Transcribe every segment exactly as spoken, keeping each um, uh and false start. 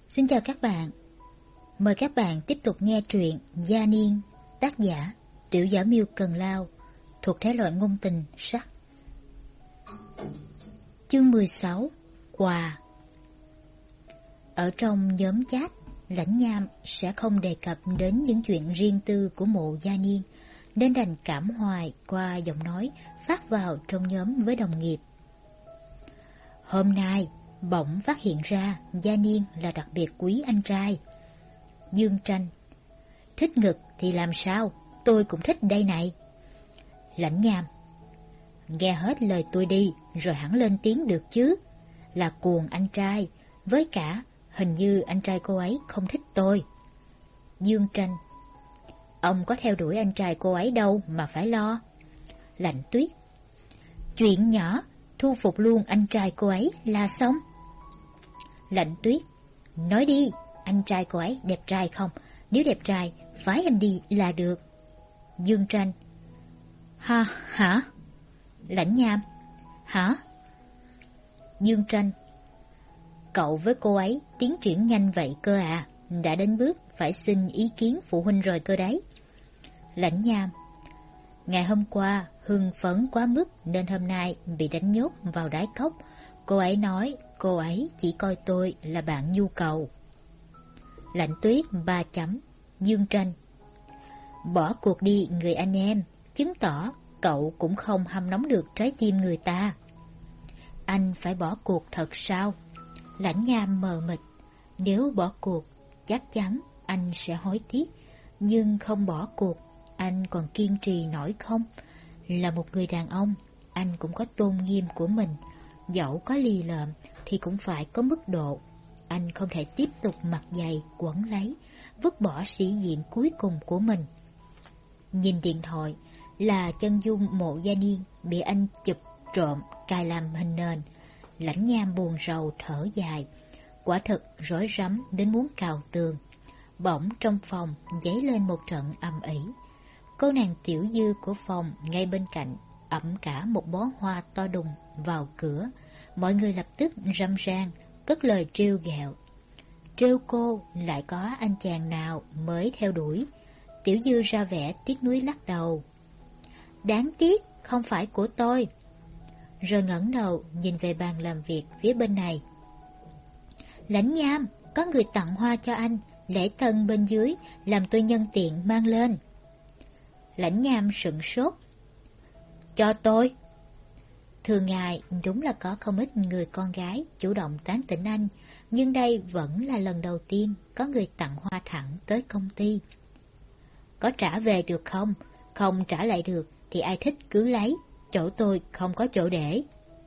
Xin chào các bạn. Mời các bạn tiếp tục nghe truyện Gia Niên, tác giả Tiểu Giả Miêu Cần Lao, thuộc thể loại ngôn tình sắc. Chương mười sáu. Quà. Ở trong nhóm chat, Lãnh Nham sẽ không đề cập đến những chuyện riêng tư của Mộ Gia Niên, nên đành cảm hoài qua giọng nói phát vào trong nhóm với đồng nghiệp. Hôm nay bỗng phát hiện ra Gia Niên là đặc biệt quý anh trai. Dương Tranh: thích ngực thì làm sao, tôi cũng thích đây này. Lãnh Nham: nghe hết lời tôi đi rồi hẳn lên tiếng được chứ. Là cuồng anh trai, với cả hình như anh trai cô ấy không thích tôi. Dương Tranh: ông có theo đuổi anh trai cô ấy đâu mà phải lo. Lạnh Tuyết: chuyện nhỏ, thu phục luôn anh trai cô ấy là xong. Lạnh Tuyết: nói đi, anh trai cô ấy đẹp trai không? Nếu đẹp trai, phái anh đi là được. Dương Tranh: ha, hả? Lãnh Nham: hả? Dương Tranh: cậu với cô ấy tiến triển nhanh vậy cơ à, đã đến bước phải xin ý kiến phụ huynh rồi cơ đấy. Lãnh Nham: ngày hôm qua hưng phấn quá mức nên hôm nay bị đánh nhốt vào đáy cốc. Cô ấy nói cô ấy chỉ coi tôi là bạn nhu cầu. Lạnh Tuyết ba chấm. Dương Tranh: bỏ cuộc đi người anh em, chứng tỏ cậu cũng không hâm nóng được trái tim người ta. Anh phải bỏ cuộc thật sao? Lãnh Nham mờ mịt. Nếu bỏ cuộc, chắc chắn anh sẽ hối tiếc. Nhưng không bỏ cuộc, anh còn kiên trì nổi không? Là một người đàn ông, anh cũng có tôn nghiêm của mình. Dẫu có lì lợm thì cũng phải có mức độ. Anh không thể tiếp tục mặt dày quấn lấy, vứt bỏ sĩ diện cuối cùng của mình. Nhìn điện thoại là chân dung Mộ Gia Niên bị anh chụp trộm cài làm hình nền. Lãnh Nham buồn rầu thở dài. Quả thực rối rắm đến muốn cào tường. Bỗng trong phòng dấy lên một trận ầm ĩ. Cô nàng Tiểu Dư của phòng ngay bên cạnh ẵm cả một bó hoa to đùng vào cửa. Mọi người lập tức râm ran cất lời trêu ghẹo. Trêu cô lại có anh chàng nào mới theo đuổi. Tiểu Dư ra vẻ tiếc nuối lắc đầu. Đáng tiếc không phải của tôi. Rồi ngẩng đầu nhìn về bàn làm việc phía bên này. Lãnh Nham, có người tặng hoa cho anh, lễ tân bên dưới, làm tôi nhân tiện mang lên. Lãnh Nham sửng sốt. Cho tôi. Thường ngày đúng là có không ít người con gái chủ động tán tỉnh anh, nhưng đây vẫn là lần đầu tiên có người tặng hoa thẳng tới công ty. Có trả về được không? Không trả lại được thì ai thích cứ lấy, chỗ tôi không có chỗ để.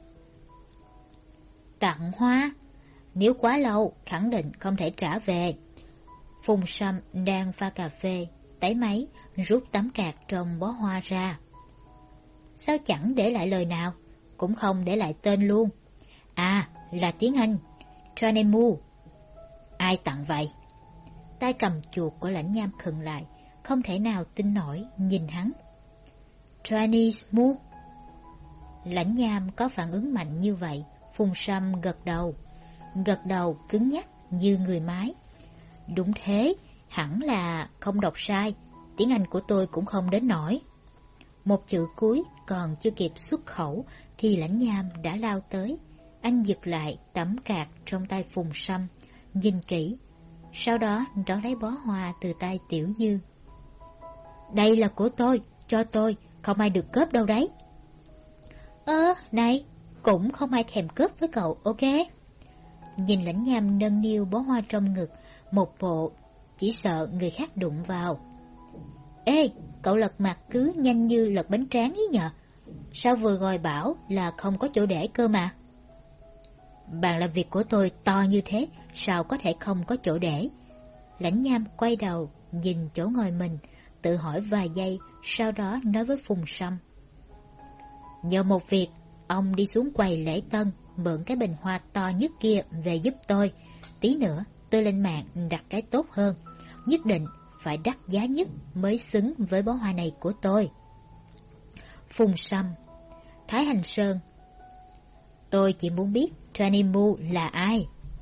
Tặng hoa? Nếu quá lâu khẳng định không thể trả về. Phùng Sâm đang pha cà phê, tẩy máy, rút tấm cạc trong bó hoa ra. Sao chẳng để lại lời nào? Cũng không để lại tên luôn. À, là tiếng Anh. Tranemu. Ai tặng vậy? Tay cầm chuột của Lãnh Nham khựng lại, không thể nào tin nổi nhìn hắn. Chinese Mu. Lãnh Nham có phản ứng mạnh như vậy. Phùng Sâm gật đầu. Gật đầu cứng nhắc như người mái. Đúng thế, hẳn là không đọc sai. Tiếng Anh của tôi cũng không đến nổi. Một chữ cuối còn chưa kịp xuất khẩu thì Lãnh Nham đã lao tới. Anh giật lại tấm cạc trong tay Phùng Sâm, nhìn kỹ, sau đó đón lấy bó hoa từ tay Tiểu Dư. Đây là của tôi, cho tôi, không ai được cướp đâu đấy. Ơ, này, cũng không ai thèm cướp với cậu, ok? Nhìn Lãnh Nham nâng niu bó hoa trong ngực, một bộ chỉ sợ người khác đụng vào. Ê, cậu lật mặt cứ nhanh như lật bánh tráng ý nhờ. Sao vừa rồi bảo là không có chỗ để cơ mà? Bàn làm việc của tôi to như thế, sao có thể không có chỗ để? Lãnh Nham quay đầu, nhìn chỗ ngồi mình, tự hỏi vài giây, sau đó nói với Phùng Sâm. Nhờ một việc, ông đi xuống quầy lễ tân, mượn cái bình hoa to nhất kia về giúp tôi. Tí nữa, tôi lên mạng đặt cái tốt hơn. Nhất định phải đắt giá nhất mới xứng với bó hoa này của tôi. Phùng Sâm. Thái Hành Sơn. Tôi chỉ muốn biết Tranemu là ai.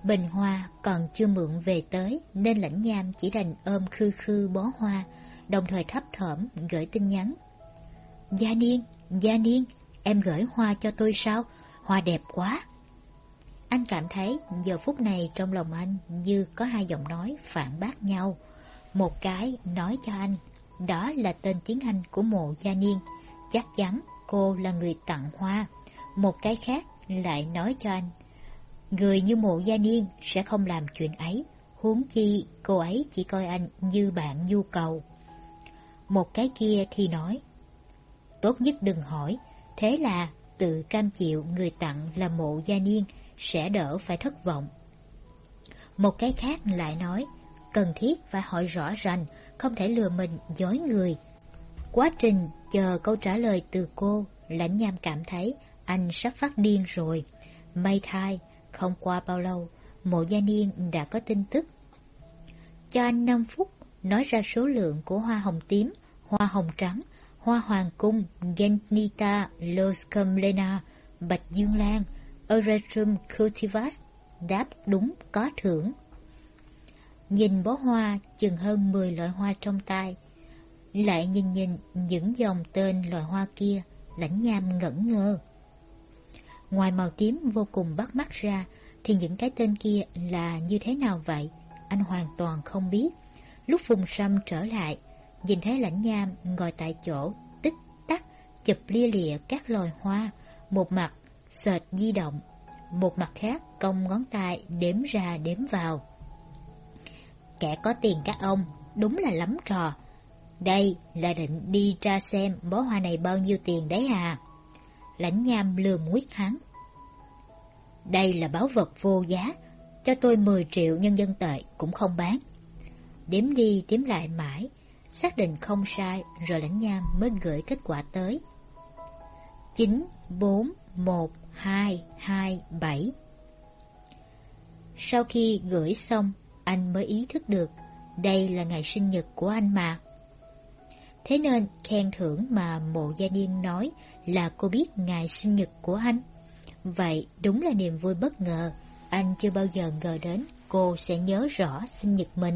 Bình hoa còn chưa mượn về tới nên Lãnh Nham chỉ đành ôm khư khư bó hoa, đồng thời thấp thỏm gửi tin nhắn. Gia Niên, Gia Niên, em gửi hoa cho tôi sao? Hoa đẹp quá. Anh cảm thấy giờ phút này trong lòng anh như có hai giọng nói phản bác nhau. Một cái nói cho anh đó là tên tiếng Anh của Mộ Gia Niên, chắc chắn cô là người tặng hoa. Một cái khác lại nói cho anh người như Mộ Gia Niên sẽ không làm chuyện ấy, huống chi cô ấy chỉ coi anh như bạn nhu cầu. Một cái kia thì nói tốt nhất đừng hỏi, thế là tự cam chịu người tặng là Mộ Gia Niên sẽ đỡ phải thất vọng. Một cái khác lại nói cần thiết phải hỏi rõ ràng, không thể lừa mình dối người. Quá trình chờ câu trả lời từ cô, Lãnh Nham cảm thấy anh sắp phát điên rồi. May thay, không qua bao lâu, Mộ Gia Niên đã có tin tức. Cho anh năm phút nói ra số lượng của hoa hồng tím, hoa hồng trắng, hoa hoàng cung, Genita, Los Comlena, bạch dương lan, Eretrum cultivars. Đáp đúng có thưởng. Nhìn bó hoa chừng hơn mười loại hoa trong tay, lại nhìn nhìn những dòng tên loại hoa kia, Lãnh Nham ngẩn ngơ. Ngoài màu tím vô cùng bắt mắt ra, thì những cái tên kia là như thế nào vậy? Anh hoàn toàn không biết. Lúc Phùng Sâm trở lại, nhìn thấy Lãnh Nham ngồi tại chỗ, tích tắc chụp lia lịa các loài hoa, một mặt sệt di động, một mặt khác cong ngón tay đếm ra đếm vào. Kẻ có tiền các ông, đúng là lắm trò. Đây là định đi tra xem bó hoa này bao nhiêu tiền đấy à? Lãnh Nham lườm nguyết hắn. Đây là báu vật vô giá, cho tôi mười triệu nhân dân tệ cũng không bán. Đếm đi đếm lại mãi, xác định không sai rồi Lãnh Nham mới gửi kết quả tới. Chín, bốn, một, hai, hai, bảy. Sau khi gửi xong, anh mới ý thức được đây là ngày sinh nhật của anh mà. Thế nên khen thưởng mà Mộ Gia Niên nói là cô biết ngày sinh nhật của anh. Vậy đúng là niềm vui bất ngờ, anh chưa bao giờ ngờ đến cô sẽ nhớ rõ sinh nhật mình.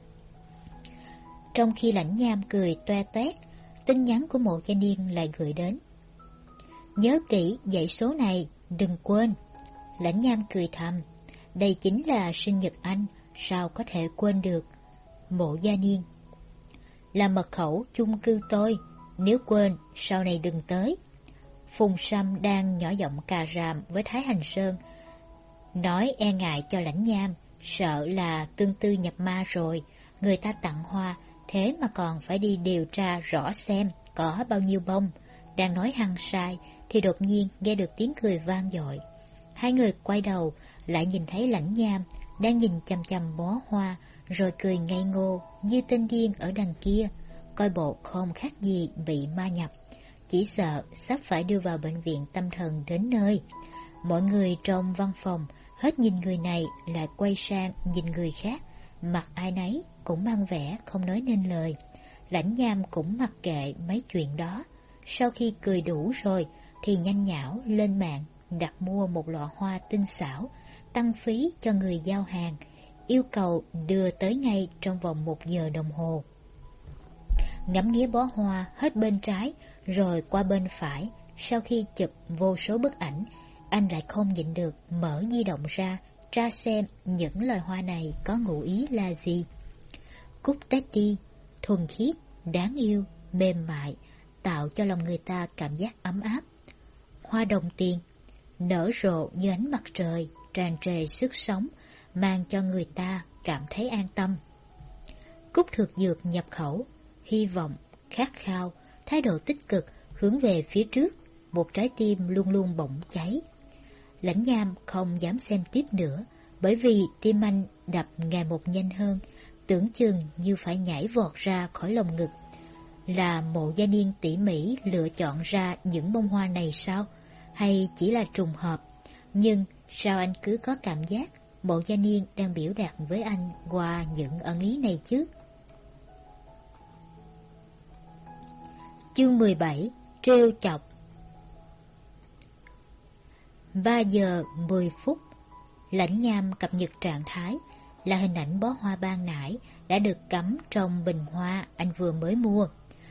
Trong khi Lãnh Nham cười toe toét, tin nhắn của Mộ Gia Niên lại gửi đến. Nhớ kỹ dãy số này, đừng quên. Lãnh Nham cười thầm, đây chính là sinh nhật anh, sao có thể quên được. Mộ Gia Niên: là mật khẩu chung cư tôi, nếu quên sau này đừng tới. Phùng Sâm đang nhỏ giọng cà ràm với Thái Hành Sơn, nói e ngại cho Lãnh Nham, sợ là tương tư nhập ma rồi, người ta tặng hoa, thế mà còn phải đi điều tra rõ xem có bao nhiêu bông. Đang nói hăng sai thì đột nhiên nghe được tiếng cười vang dội. Hai người quay đầu lại nhìn thấy Lãnh Nham đang nhìn chằm chằm bó hoa, rồi cười ngây ngô như tên điên ở đằng kia, coi bộ không khác gì bị ma nhập, chỉ sợ sắp phải đưa vào bệnh viện tâm thần đến nơi. Mọi người trong văn phòng hết nhìn người này lại quay sang nhìn người khác, mặt ai nấy cũng mang vẻ không nói nên lời. Lãnh Nham cũng mặc kệ mấy chuyện đó, sau khi cười đủ rồi thì nhanh nhảu lên mạng đặt mua một lọ hoa tinh xảo, tăng phí cho người giao hàng, yêu cầu đưa tới ngay trong vòng một giờ đồng hồ. Ngắm nghía bó hoa hết bên trái rồi qua bên phải, sau khi chụp vô số bức ảnh, anh lại không nhịn được mở di động ra tra xem những loài hoa này có ngụ ý là gì. Cúc Teddy, thuần khiết, đáng yêu, mềm mại, tạo cho lòng người ta cảm giác ấm áp. Hoa đồng tiền, nở rộ như ánh mặt trời, tràn trề sức sống, mang cho người ta cảm thấy an tâm. Cúc thực dược nhập khẩu, hy vọng, khát khao, thái độ tích cực, hướng về phía trước, một trái tim luôn luôn bỗng cháy. Lãnh Nham không dám xem tiếp nữa, bởi vì tim anh đập ngày một nhanh hơn, tưởng chừng như phải nhảy vọt ra khỏi lồng ngực. Là Mộ Gia Niên tỉ mỉ lựa chọn ra những bông hoa này sao? Hay chỉ là trùng hợp? Nhưng sao anh cứ có cảm giác Mộ Gia Niên đang biểu đạt với anh qua những ẩn ý này chứ? Chương mười bảy. Trêu chọc. Ba giờ mười phút. Lãnh Nham cập nhật trạng thái là hình ảnh bó hoa ban nãy đã được cắm trong bình hoa anh vừa mới mua.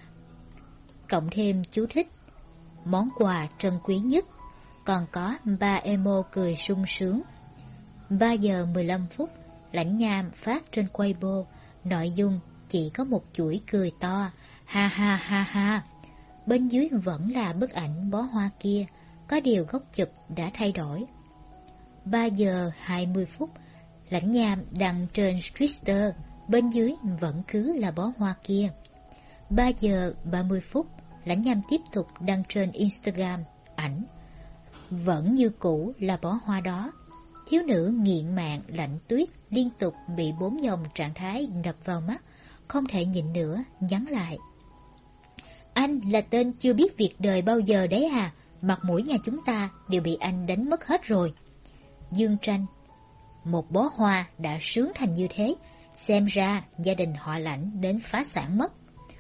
Cộng thêm chú thích, món quà trân quý nhất, còn có ba emo cười sung sướng. ba giờ mười lăm phút, Lãnh Nham phát trên Weibo, nội dung chỉ có một chuỗi cười to, ha ha ha ha. Bên dưới vẫn là bức ảnh bó hoa kia, có điều góc chụp đã thay đổi. ba giờ hai mươi phút, Lãnh Nham đăng trên Twitter, bên dưới vẫn cứ là bó hoa kia. ba giờ ba mươi phút, Lãnh Nham tiếp tục đăng trên Instagram ảnh, vẫn như cũ là bó hoa đó. Thiếu nữ nghiện mạng lạnh tuyết liên tục bị bốn dòng trạng thái đập vào mắt, không thể nhịn nữa, nhắn lại. Anh là tên chưa biết việc đời bao giờ đấy à, mặt mũi nhà chúng ta đều bị anh đánh mất hết rồi. Dương Tranh, một bó hoa đã sướng thành như thế, xem ra gia đình họ Lãnh đến phá sản mất.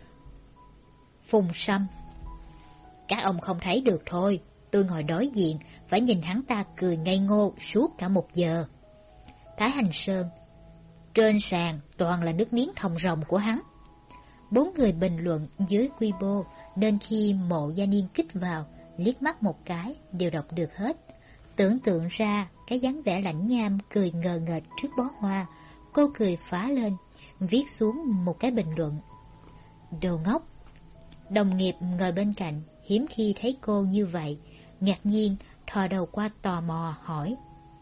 Phùng Sâm, các ông không thấy được thôi, tôi ngồi đối diện, phải nhìn hắn ta cười ngây ngô suốt cả một giờ. Thái Hành Sơn, trên sàn toàn là nước miếng thòng ròng của hắn. Bốn người bình luận dưới Weibo, nên khi Mộ Gia Niên kích vào, liếc mắt một cái đều đọc được hết. Tưởng tượng ra cái dáng vẻ Lãnh Nham cười ngờ nghệch trước bó hoa, cô cười phá lên, viết xuống một cái bình luận. Đồ ngốc. Đồng nghiệp ngồi bên cạnh hiếm khi thấy cô như vậy, ngạc nhiên thò đầu qua tò mò hỏi.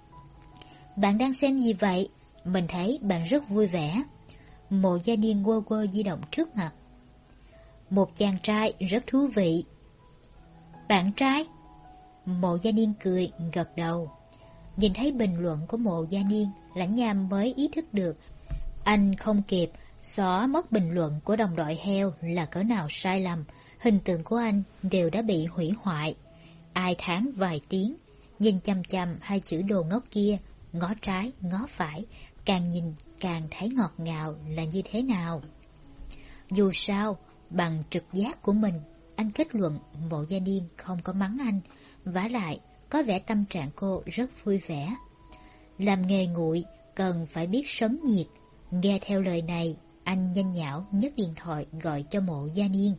Bạn đang xem gì vậy? Mình thấy bạn rất vui vẻ. Mộ Gia Niên quơ quơ di động trước mặt. Một chàng trai rất thú vị. Bạn trai? Mộ Gia Niên cười gật đầu. Nhìn thấy bình luận của Mộ Gia Niên, Lãnh Nham mới ý thức được anh không kịp xóa mất bình luận của đồng đội heo là cỡ nào sai lầm. Hình tượng của anh đều đã bị hủy hoại. Ai thán vài tiếng, nhìn chăm chăm hai chữ đồ ngốc kia, ngó trái ngó phải, càng nhìn càng thấy ngọt ngào là như thế nào. Dù sao, bằng trực giác của mình, anh kết luận Mộ Gia Niên không có mắng anh, vả lại có vẻ tâm trạng cô rất vui vẻ. Làm nghề nguội cần phải biết sấn nhiệt. Nghe theo lời này, anh nhanh nhảu nhấc điện thoại gọi cho Mộ Gia Niên.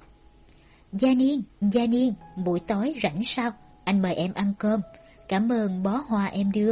Gia Niên, Gia Niên, buổi tối rảnh sao? Anh mời em ăn cơm. Cảm ơn bó hoa em đưa.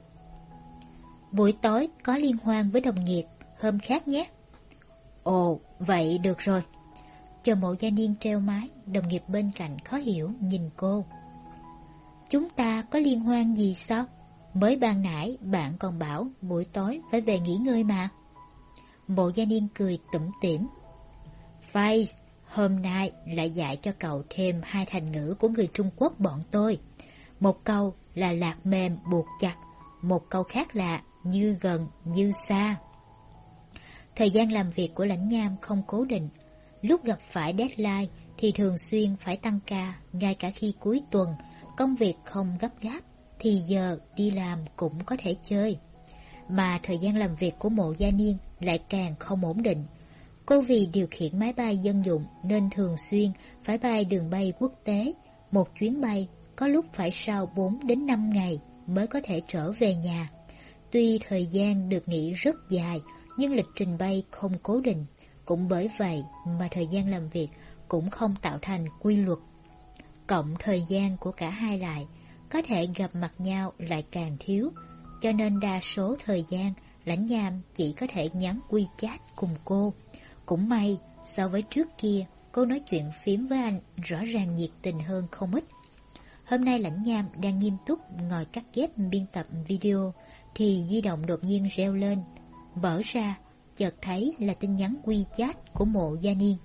Buổi tối có liên hoan với đồng nghiệp, hôm khác nhé. Ồ, vậy được rồi. Chờ Mộ Gia Niên treo máy, đồng nghiệp bên cạnh khó hiểu nhìn cô. Chúng ta có liên hoan gì sao? Mới ban nãy bạn còn bảo buổi tối phải về nghỉ ngơi mà. Mộ Gia Niên cười tủm tỉm. Phải, hôm nay lại dạy cho cậu thêm hai thành ngữ của người Trung Quốc bọn tôi. Một câu là lạc mềm buộc chặt, một câu khác là như gần như xa. Thời gian làm việc của Lãnh Nham không cố định. Lúc gặp phải deadline thì thường xuyên phải tăng ca, ngay cả khi cuối tuần công việc không gấp gáp thì giờ đi làm cũng có thể chơi. Mà thời gian làm việc của Mộ Gia Niên lại càng không ổn định. Cô vì điều khiển máy bay dân dụng nên thường xuyên phải bay đường bay quốc tế. Một chuyến bay có lúc phải sau bốn đến năm ngày mới có thể trở về nhà. Tuy thời gian được nghỉ rất dài, nhưng lịch trình bay không cố định. Cũng bởi vậy mà thời gian làm việc cũng không tạo thành quy luật. Cộng thời gian của cả hai lại, có thể gặp mặt nhau lại càng thiếu. Cho nên đa số thời gian Lãnh Nham chỉ có thể nhắn WeChat cùng cô. Cũng may, so với trước kia, cô nói chuyện phím với anh rõ ràng nhiệt tình hơn không ít. Hôm nay Lãnh Nham đang nghiêm túc ngồi cắt ghép biên tập video, thì di động đột nhiên reo lên. Mở ra, chợt thấy là tin nhắn WeChat của Mộ Gia Niên.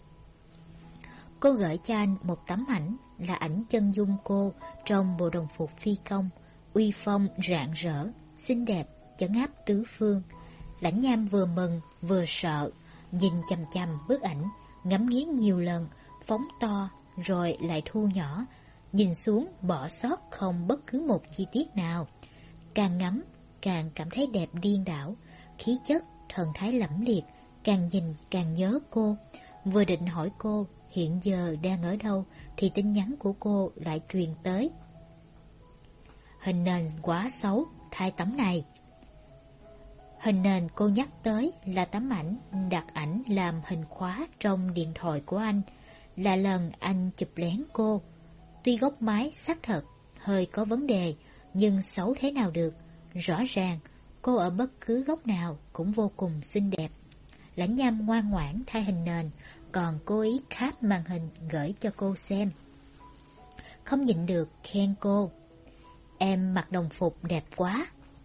Cô gửi cho anh một tấm ảnh, là ảnh chân dung cô trong bộ đồng phục phi công, uy phong rạng rỡ, xinh đẹp, chấn áp tứ phương. Lãnh Nham vừa mừng vừa sợ, nhìn chằm chằm bức ảnh, ngắm nghía nhiều lần, phóng to rồi lại thu nhỏ, nhìn xuống bỏ sót không bất cứ một chi tiết nào. Càng ngắm càng cảm thấy đẹp điên đảo, khí chất, thần thái lẫm liệt, càng nhìn càng nhớ cô. Vừa định hỏi cô hiện giờ đang ở đâu thì tin nhắn của cô lại truyền tới. Hình nền quá xấu, thay tấm này. Hình nền cô nhắc tới là tấm ảnh đặt ảnh làm hình khóa trong điện thoại của anh, là lần anh chụp lén cô. Tuy góc máy xác thật hơi có vấn đề, nhưng xấu thế nào được. Rõ ràng cô ở bất cứ góc nào cũng vô cùng xinh đẹp. Lãnh Nham ngoan ngoãn thay hình nền, còn cố ý kháp màn hình gửi cho cô xem. Không nhịn được khen cô: "Em mặc đồng phục đẹp quá."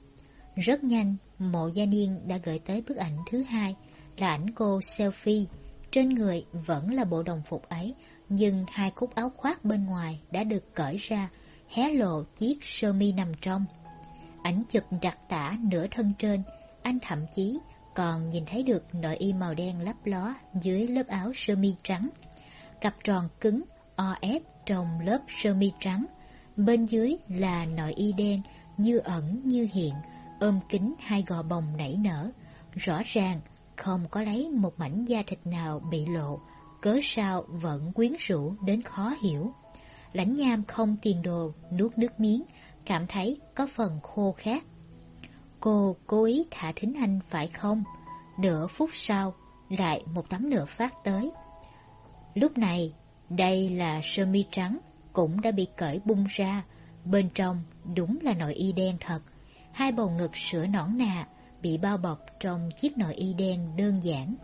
Rất nhanh, Mộ Gia Niên đã gửi tới bức ảnh thứ hai, là ảnh cô selfie. Trên người vẫn là bộ đồng phục ấy, nhưng hai cúc áo khoác bên ngoài đã được cởi ra, hé lộ chiếc sơ mi nằm trong. Ảnh chụp đặc tả nửa thân trên, anh thậm chí còn nhìn thấy được nội y màu đen lấp ló dưới lớp áo sơ mi trắng. Cặp tròn cứng o ép trong lớp sơ mi trắng, bên dưới là nội y đen như ẩn như hiện, ôm kín hai gò bồng nảy nở. Rõ ràng không có lấy một mảnh da thịt nào bị lộ, cớ sao vẫn quyến rũ đến khó hiểu. Lãnh Nham không tiền đồ nuốt nước miếng, cảm thấy có phần khô khát. Cô cố ý thả thính anh phải không? Nửa phút sau, lại một tấm nữa phát tới. Lúc này, đây là sơ mi trắng, cũng đã bị cởi bung ra. Bên trong đúng là nội y đen thật. Hai bầu ngực sữa nõn nà bị bao bọc trong chiếc nội y đen đơn giản.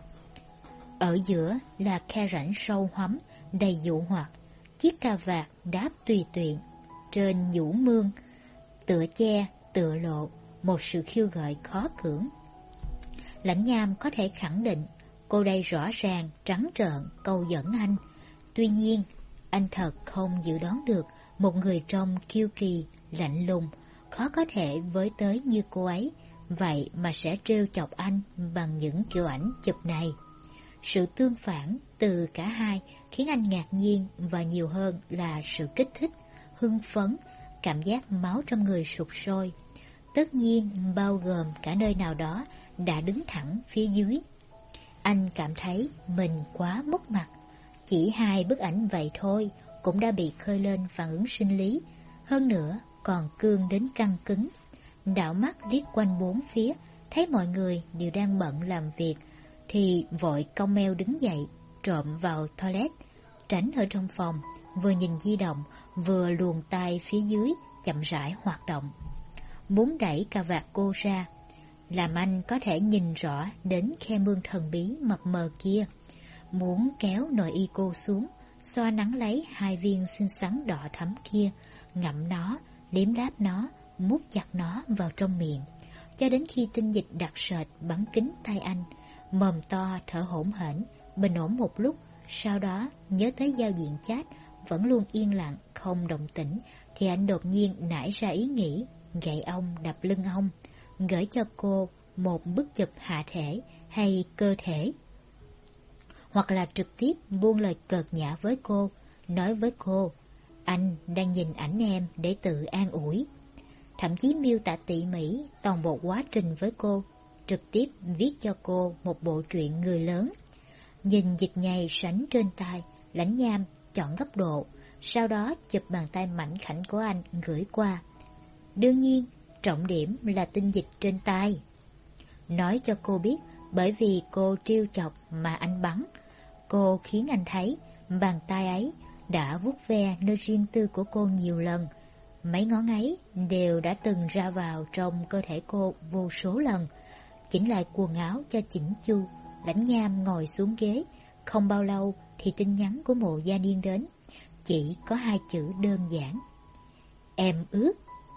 Ở giữa là khe rãnh sâu hoắm, đầy dụ hoặc. Chiếc cà vạt đáp tùy tiện, trên nhũ mương, tựa che, tựa lộ, một sự khiêu gợi khó cưỡng. Lãnh Nham có thể khẳng định cô đây rõ ràng trắng trợn câu dẫn anh. Tuy nhiên, anh thật không dự đoán được một người trông kiêu kỳ, lạnh lùng, khó có thể với tới như cô ấy, vậy mà sẽ trêu chọc anh bằng những kiểu ảnh chụp này. Sự tương phản từ cả hai khiến anh ngạc nhiên, và nhiều hơn là sự kích thích, hưng phấn, cảm giác máu trong người sục sôi. Tất nhiên bao gồm cả nơi nào đó đã đứng thẳng phía dưới. Anh cảm thấy mình quá mất mặt. Chỉ hai bức ảnh vậy thôi cũng đã bị khơi lên phản ứng sinh lý, hơn nữa còn cương đến căng cứng. Đảo mắt liếc quanh bốn phía, thấy mọi người đều đang bận làm việc, thì vội cong meo đứng dậy, trộm vào toilet, tránh ở trong phòng, vừa nhìn di động, vừa luồn tay phía dưới, chậm rãi hoạt động. Muốn đẩy cà vạt cô ra, làm anh có thể nhìn rõ đến khe mương thần bí mập mờ kia. Muốn kéo nội y cô xuống, xoa nắng lấy hai viên xinh xắn đỏ thắm kia, ngậm nó, liếm láp nó, mút chặt nó vào trong miệng, cho đến khi tinh dịch đặc sệt bắn kín tay anh. Mồm to thở hổn hển, bình ổn một lúc, sau đó nhớ tới giao diện chat vẫn luôn yên lặng không động tĩnh, thì anh đột nhiên nảy ra ý nghĩ gậy ông đập lưng ông, gửi cho cô một bức chụp hạ thể hay cơ thể, hoặc là trực tiếp buông lời cợt nhã với cô, nói với cô: "Anh đang nhìn ảnh em để tự an ủi." Thậm chí miêu tả tỉ mỉ toàn bộ quá trình với cô, trực tiếp viết cho cô một bộ truyện người lớn. Nhìn dịch nhầy sánh trên tay, Lãnh Nham chọn góc độ, sau đó chụp bàn tay mảnh khảnh của anh gửi qua. Đương nhiên, trọng điểm là tinh dịch trên tay. Nói cho cô biết, bởi vì cô trêu chọc mà anh bắn. Cô khiến anh thấy bàn tay ấy đã vuốt ve nơi riêng tư của cô nhiều lần. Mấy ngón ấy đều đã từng ra vào trong cơ thể cô vô số lần. Chỉnh lại quần áo cho chỉnh chu, Lãnh Nham ngồi xuống ghế. Không bao lâu thì tin nhắn của Mộ Gia Niên đến. Chỉ có hai chữ đơn giản: "Em ướt."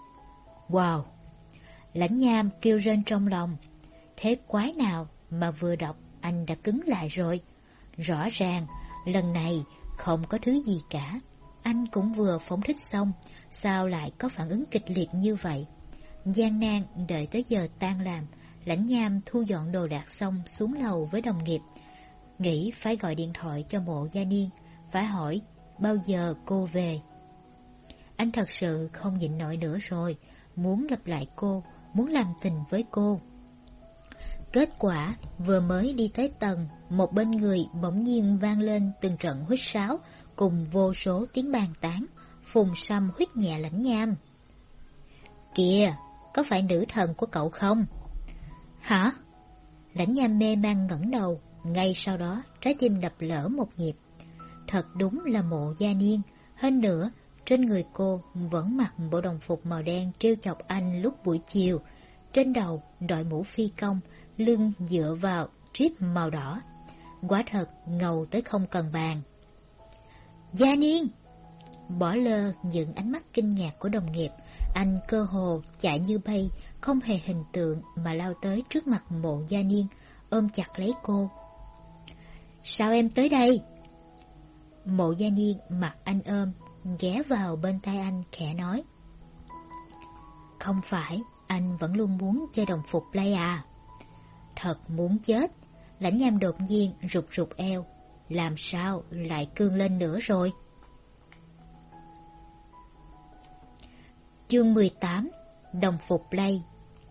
Wow! Lãnh Nham kêu rên trong lòng. Thế quái nào mà vừa đọc anh đã cứng lại rồi. Rõ ràng lần này không có thứ gì cả. Anh cũng vừa phóng thích xong, sao lại có phản ứng kịch liệt như vậy? Gian nan đợi tới giờ tan làm, Lãnh Nham thu dọn đồ đạc xong xuống lầu với đồng nghiệp, nghĩ phải gọi điện thoại cho Mộ Gia Niên, phải hỏi bao giờ cô về. Anh thật sự không nhịn nổi nữa rồi, muốn gặp lại cô, muốn làm tình với cô. Kết quả vừa mới đi tới tầng, một bên người bỗng nhiên vang lên từng trận huýt sáo cùng vô số tiếng bàn tán. Phùng Sâm huýt nhẹ Lãnh Nham: "Kìa, có phải nữ thần của cậu không? Hả? Lãnh Nham mê man ngẩng đầu, ngay sau đó trái tim đập lỡ một nhịp. Thật đúng là Mộ Gia Niên, hơn nữa trên người cô vẫn mặc bộ đồng phục màu đen trêu chọc anh lúc buổi chiều, trên đầu đội mũ phi công, lưng dựa vào strip màu đỏ. Quả thật ngầu tới không cần bàn. Gia Niên! Bỏ lơ những ánh mắt kinh ngạc của đồng nghiệp, anh cơ hồ chạy như bay, không hề hình tượng mà lao tới trước mặt Mộ Gia Niên, ôm chặt lấy cô. Sao em tới đây? Mộ Gia Niên mặt anh ôm, ghé vào bên tai anh khẽ nói. Không phải, anh vẫn luôn muốn chơi đồng phục play à? Thật muốn chết. Lãnh Nham đột nhiên rụt rụt eo. Làm sao lại cương lên nữa rồi? Chương mười tám. Đồng phục play.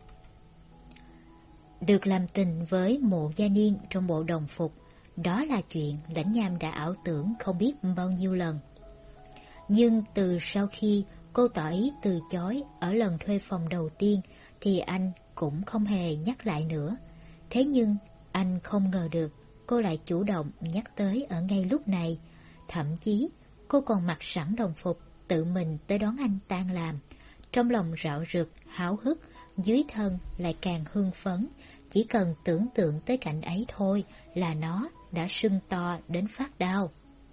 Được làm tình với Mộ Gia Niên trong bộ đồng phục, đó là chuyện Lãnh Nham đã ảo tưởng không biết bao nhiêu lần. Nhưng từ sau khi cô tỏ ý từ chối ở lần thuê phòng đầu tiên thì anh cũng không hề nhắc lại nữa. Thế nhưng anh không ngờ được cô lại chủ động nhắc tới ở ngay lúc này. Thậm chí cô còn mặc sẵn đồng phục tự mình tới đón anh tan làm. Trong lòng rạo rực, háo hức, dưới thân lại càng hưng phấn. Chỉ cần tưởng tượng tới cảnh ấy thôi là nó đã sưng to đến phát đau.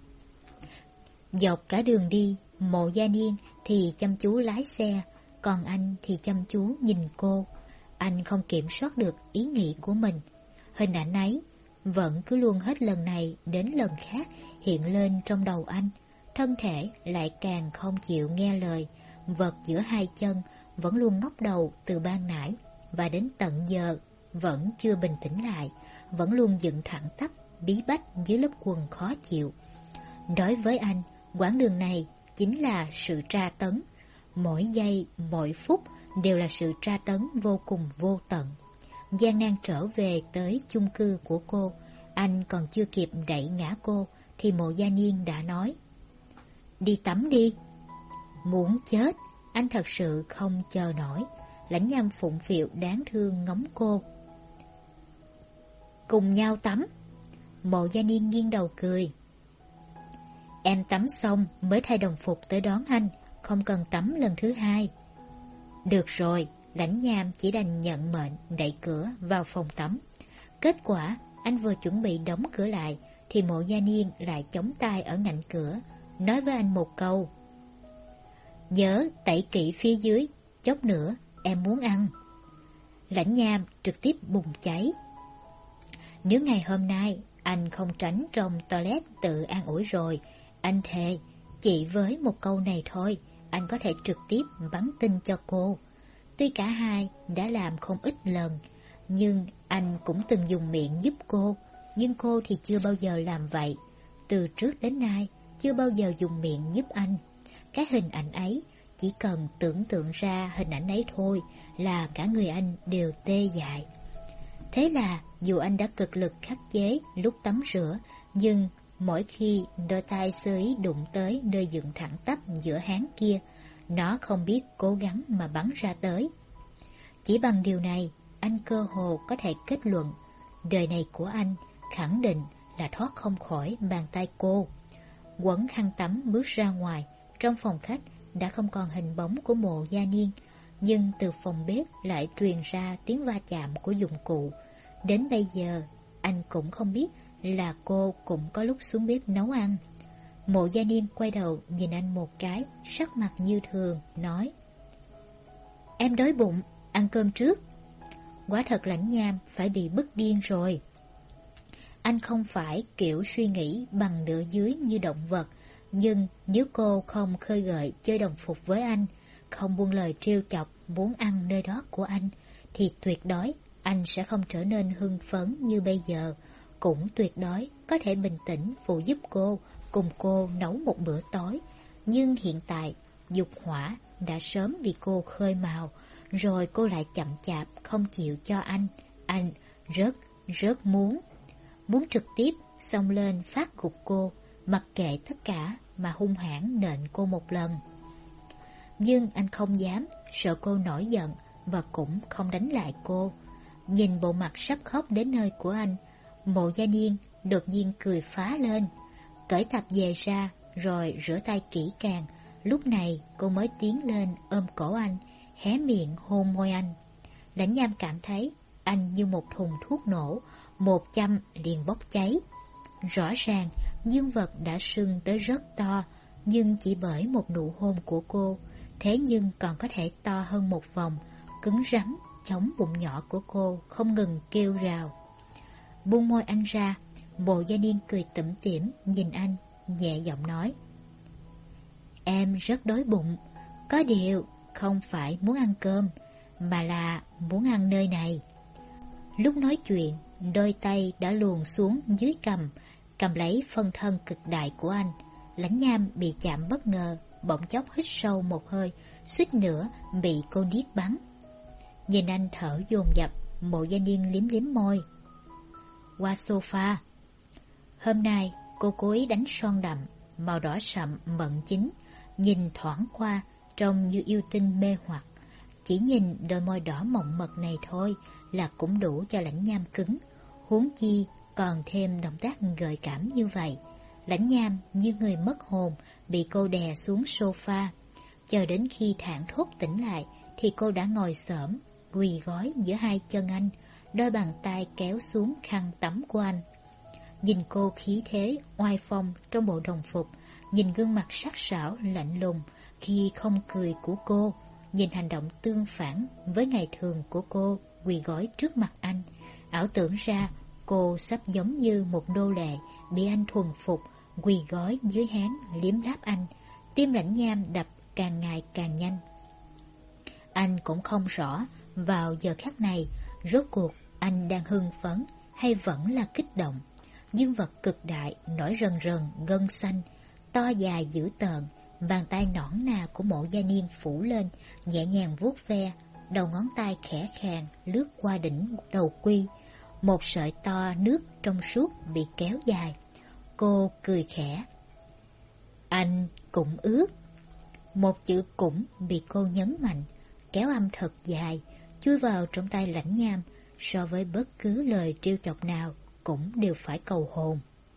Dọc cả đường đi, Mộ Gia Niên thì chăm chú lái xe, còn anh thì chăm chú nhìn cô. Anh không kiểm soát được ý nghĩ của mình. Hình ảnh ấy vẫn cứ luôn hết lần này đến lần khác hiện lên trong đầu anh. Thân thể lại càng không chịu nghe lời. Vật giữa hai chân vẫn luôn ngóc đầu từ ban nãy, và đến tận giờ vẫn chưa bình tĩnh lại, vẫn luôn dựng thẳng tắp, bí bách dưới lớp quần khó chịu. Đối với anh, quãng đường này chính là sự tra tấn. Mỗi giây, mỗi phút đều là sự tra tấn vô cùng vô tận. Gian nan trở về tới chung cư của cô, anh còn chưa kịp đẩy ngã cô thì Mộ Gia Niên đã nói: Đi tắm đi. Muốn chết, anh thật sự không chờ nổi. Lãnh Nham phụng phịu đáng thương ngóng cô. Cùng nhau tắm. Mộ Gia Niên nghiêng đầu cười. Em tắm xong mới thay đồng phục tới đón anh, không cần tắm lần thứ hai. Được rồi, Lãnh Nham chỉ đành nhận mệnh đẩy cửa vào phòng tắm. Kết quả anh vừa chuẩn bị đóng cửa lại thì Mộ Gia Niên lại chống tay ở ngạch cửa, nói với anh một câu: Nhớ tẩy kỹ phía dưới, chốc nữa em muốn ăn. Lãnh Nham trực tiếp bùng cháy. Nếu ngày hôm nay anh không tránh trong toilet tự an ủi rồi, anh thề chỉ với một câu này thôi anh có thể trực tiếp bắn tin cho cô. Tuy cả hai đã làm không ít lần, nhưng anh cũng từng dùng miệng giúp cô, nhưng cô thì chưa bao giờ làm vậy. Từ trước đến nay chưa bao giờ dùng miệng giúp anh. Cái hình ảnh ấy, chỉ cần tưởng tượng ra hình ảnh ấy thôi là cả người anh đều tê dại. Thế là dù anh đã cực lực khắc chế lúc tắm rửa, nhưng mỗi khi đôi tay sơ ý đụng tới nơi dựng thẳng tắp giữa háng kia, nó không biết cố gắng mà bắn ra tới. Chỉ bằng điều này, anh cơ hồ có thể kết luận đời này của anh khẳng định là thoát không khỏi bàn tay cô. Quấn khăn tắm bước ra ngoài, trong phòng khách đã không còn hình bóng của Mộ Gia Niên, nhưng từ phòng bếp lại truyền ra tiếng va chạm của dụng cụ. Đến bây giờ, anh cũng không biết là cô cũng có lúc xuống bếp nấu ăn. Mộ Gia Niên quay đầu nhìn anh một cái, sắc mặt như thường, nói: Em đói bụng, ăn cơm trước. Quả thật Lãnh Nham phải bị bức điên rồi. Anh không phải kiểu suy nghĩ bằng nửa dưới như động vật, nhưng nếu cô không khơi gợi chơi đồng phục với anh, không buông lời trêu chọc muốn ăn nơi đó của anh, thì tuyệt đối anh sẽ không trở nên hưng phấn như bây giờ, cũng tuyệt đối có thể bình tĩnh phụ giúp cô, cùng cô nấu một bữa tối. Nhưng hiện tại, dục hỏa đã sớm bị cô khơi mào, rồi cô lại chậm chạp không chịu cho anh. Anh rất, rất muốn. Muốn trực tiếp xông lên phát gục cô, mặc kệ tất cả mà hung hãn nện cô một lần. Nhưng anh không dám, sợ cô nổi giận và cũng không đánh lại cô. Nhìn bộ mặt sắp khóc đến nơi của anh, Mộ Gia Niên đột nhiên cười phá lên, cởi tạp dề ra rồi rửa tay kỹ càng. Lúc này cô mới tiến lên ôm cổ anh, hé miệng hôn môi anh. Lãnh Nham cảm thấy anh như một thùng thuốc nổ, một châm liền bốc cháy. Rõ ràng dương vật đã sưng tới rất to, nhưng chỉ bởi một nụ hôn của cô, thế nhưng còn có thể to hơn một vòng, cứng rắn chống bụng nhỏ của cô không ngừng kêu rào. Buông môi anh ra, Mộ Gia Niên cười tủm tỉm nhìn anh, nhẹ giọng nói: Em rất đói bụng, có điều không phải muốn ăn cơm, mà là muốn ăn nơi này. Lúc nói chuyện, đôi tay đã luồn xuống dưới cằm, cầm lấy phân thân cực đại của anh. Lãnh Nham bị chạm bất ngờ, bỗng chốc hít sâu một hơi, suýt nữa bị cô điếc bắn. Nhìn anh thở dồn dập, Mộ Gia Niên liếm liếm môi. Qua sofa. Hôm nay cô cố ý đánh son đậm, màu đỏ sậm mận chín, nhìn thoáng qua trông như yêu tinh mê hoặc. Chỉ nhìn đôi môi đỏ mọng mật này thôi là cũng đủ cho Lãnh Nham cứng, huống chi còn thêm động tác gợi cảm như vậy. Lãnh Nham như người mất hồn, bị cô đè xuống sofa. Chờ đến khi thảng thốt tỉnh lại thì cô đã ngồi xổm, quỳ gối giữa hai chân anh, đôi bàn tay kéo xuống khăn tắm của anh. Nhìn cô khí thế oai phong trong bộ đồng phục, nhìn gương mặt sắc sảo lạnh lùng khi không cười của cô, nhìn hành động tương phản với ngày thường của cô quỳ gối trước mặt anh, ảo tưởng ra cô sắp giống như một nô lệ bị anh thuần phục, quỳ gối dưới háng liếm láp anh. Tim Lãnh Nham đập càng ngày càng nhanh. Anh cũng không rõ vào giờ khắc này rốt cuộc anh đang hưng phấn hay vẫn là kích động. Dương vật cực đại nổi rần rần gân xanh, to dài dữ tợn, bàn tay nõn nà của Mộ Gia Niên phủ lên, nhẹ nhàng vuốt ve, đầu ngón tay khẽ khàng lướt qua đỉnh đầu quy, một sợi to nước trong suốt bị kéo dài. Cô cười khẽ. Anh cũng ướt. Một chữ cũng bị cô nhấn mạnh, kéo âm thật dài, chui vào trong tay Lãnh Nham, so với bất cứ lời trêu chọc nào cũng đều phải cầu hồn.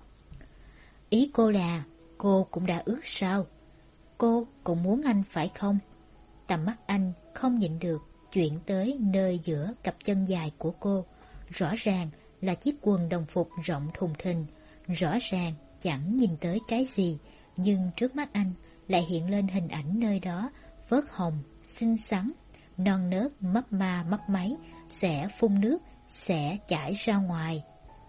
Ý cô là cô cũng đã ướt sao? Cô cũng muốn anh phải không? Tầm mắt anh không nhịn được chuyển tới nơi giữa cặp chân dài của cô. Rõ ràng là chiếc quần đồng phục rộng thùng thình, rõ ràng chẳng nhìn tới cái gì, nhưng trước mắt anh lại hiện lên hình ảnh nơi đó, vớt hồng, xinh xắn, non nớt, mấp ma mấp máy, sẽ phun nước, sẽ chảy ra ngoài.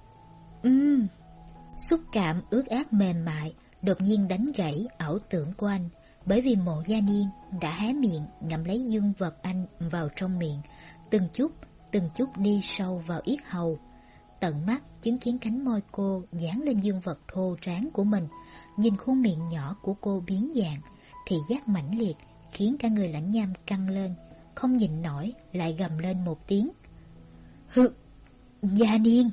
Ừm, xúc cảm ướt át mềm mại đột nhiên đánh gãy ảo tưởng của anh, bởi vì Mộ Gia Niên đã hé miệng ngậm lấy dương vật anh vào trong miệng, từng chút, từng chút đi sâu vào yết hầu. Tận mắt chứng kiến cánh môi cô dán lên dương vật thô tráng của mình, nhìn khuôn miệng nhỏ của cô biến dạng, thị giác mãnh liệt khiến cả người Lãnh Nham căng lên, không nhìn nổi lại gầm lên một tiếng. Hừ, Gia Niên!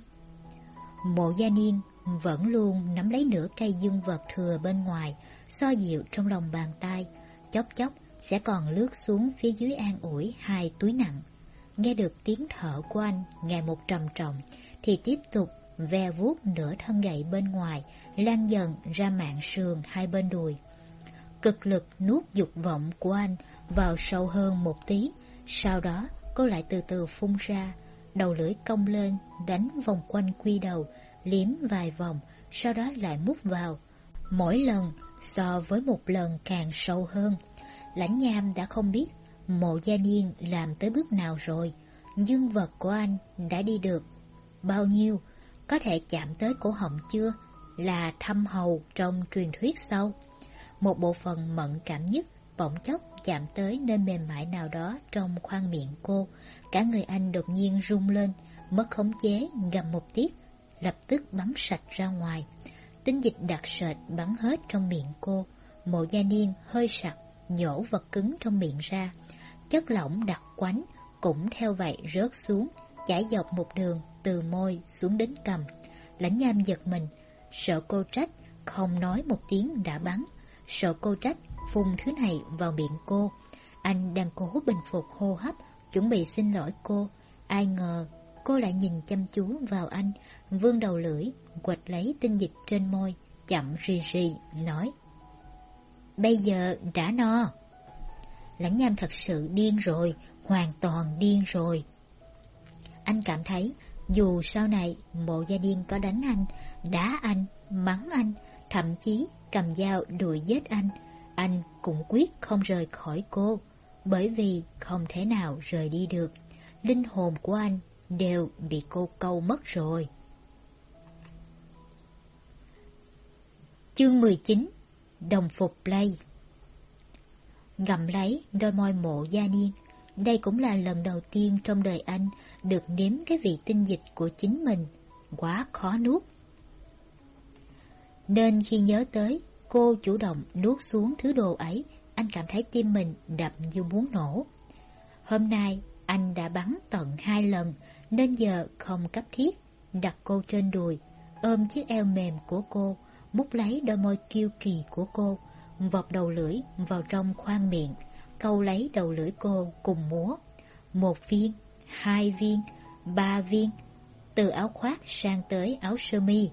Mộ Gia Niên vẫn luôn nắm lấy nửa cây dương vật thừa bên ngoài, so dịu trong lòng bàn tay, chốc chốc sẽ còn lướt xuống phía dưới an ủi hai túi nặng. Nghe được tiếng thở của anh ngày một trầm trọng, thì tiếp tục ve vuốt nửa thân gậy bên ngoài, lan dần ra mạn sườn hai bên đùi. Cực lực nuốt dục vọng của anh vào sâu hơn một tí, sau đó cô lại từ từ phun ra, đầu lưỡi cong lên, đánh vòng quanh quy đầu, liếm vài vòng, sau đó lại mút vào. Mỗi lần so với một lần càng sâu hơn. Lãnh Nham đã không biết Mộ Gia Niên làm tới bước nào rồi. Dương vật của anh đã đi được bao nhiêu? Có thể chạm tới cổ họng chưa? Là thâm hầu trong truyền thuyết sau. Một bộ phận mẫn cảm nhất bỗng chốc chạm tới nơi mềm mại nào đó trong khoang miệng cô. Cả người anh đột nhiên rung lên, mất khống chế gầm một tiếng, lập tức bắn sạch ra ngoài. Tinh dịch đặc sệt bắn hết trong miệng cô. Mộ Gia Niên hơi sặc, nhổ vật cứng trong miệng ra. Chất lỏng đặc quánh cũng theo vậy rớt xuống, chảy dọc một đường từ môi xuống đến cằm. Lãnh Nham giật mình, sợ cô trách không nói một tiếng đã bắn, sợ cô trách phun thứ này vào miệng cô. Anh đang cố bình phục hô hấp, chuẩn bị xin lỗi cô. Ai ngờ cô lại nhìn chăm chú vào anh, vươn đầu lưỡi quệt lấy tinh dịch trên môi, chậm rì rì nói: Bây giờ đã no. Lãnh Nham thật sự điên rồi, hoàn toàn điên rồi. Anh cảm thấy dù sau này Mộ Gia Điên có đánh anh, đá anh, mắng anh, thậm chí cầm dao đuổi giết anh, anh cũng quyết không rời khỏi cô, bởi vì không thể nào rời đi được. Linh hồn của anh đều bị cô câu mất rồi. Chương mười chín. Đồng phục Play. Ngậm lấy đôi môi Mộ Gia Niên, đây cũng là lần đầu tiên trong đời anh được nếm cái vị tinh dịch của chính mình, quá khó nuốt. Nên khi nhớ tới cô chủ động nuốt xuống thứ đồ ấy, anh cảm thấy tim mình đập như muốn nổ. Hôm nay anh đã bắn tận hai lần, nên giờ không cấp thiết đặt cô trên đùi, ôm chiếc eo mềm của cô, mút lấy đôi môi kiêu kỳ của cô, vọt đầu lưỡi vào trong khoang miệng, câu lấy đầu lưỡi cô cùng múa. Một viên, hai viên, ba viên, từ áo khoác sang tới áo sơ mi.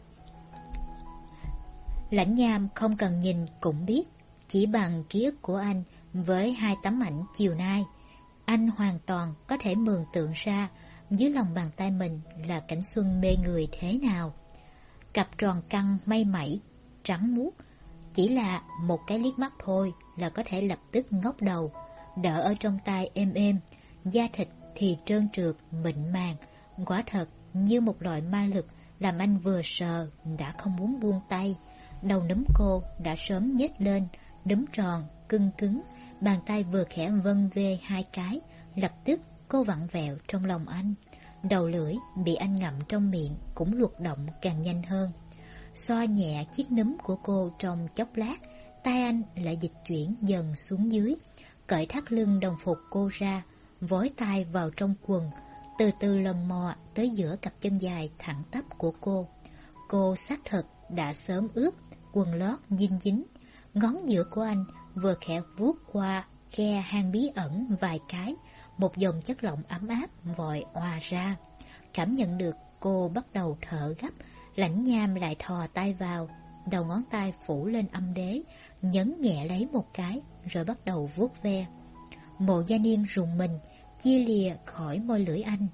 Lãnh Nham không cần nhìn cũng biết, chỉ bằng ký ức của anh với hai tấm ảnh chiều nay, anh hoàn toàn có thể mường tượng ra dưới lòng bàn tay mình là cảnh xuân mê người thế nào. Cặp tròn căng may mẩy, trắng muốt, chỉ là một cái liếc mắt thôi là có thể lập tức ngóc đầu, đỡ ở trong tay êm êm, da thịt thì trơn trượt, mịn màng, quả thật như một loại ma lực làm anh vừa sờ đã không muốn buông tay. Đầu núm cô đã sớm nhếch lên, núm tròn, cưng cứng, bàn tay vừa khẽ vân vê hai cái, lập tức cô vặn vẹo trong lòng anh. Đầu lưỡi bị anh ngậm trong miệng cũng luật động càng nhanh hơn. Xoa nhẹ chiếc núm của cô trong chốc lát, tay anh lại dịch chuyển dần xuống dưới, cởi thắt lưng đồng phục cô ra, vói tay vào trong quần, từ từ lần mò tới giữa cặp chân dài thẳng tắp của cô. Cô xác thực đã sớm ướt, quần lót dinh dính. Ngón giữa của anh vừa khẽ vuốt qua khe hang bí ẩn vài cái, một dòng chất lỏng ấm áp vội òa ra. Cảm nhận được cô bắt đầu thở gấp, Lãnh Nham lại thò tay vào, đầu ngón tay phủ lên âm đế, nhấn nhẹ lấy một cái, rồi bắt đầu vuốt ve. Mộ Gia Niên rùng mình, chia lìa khỏi môi lưỡi anh.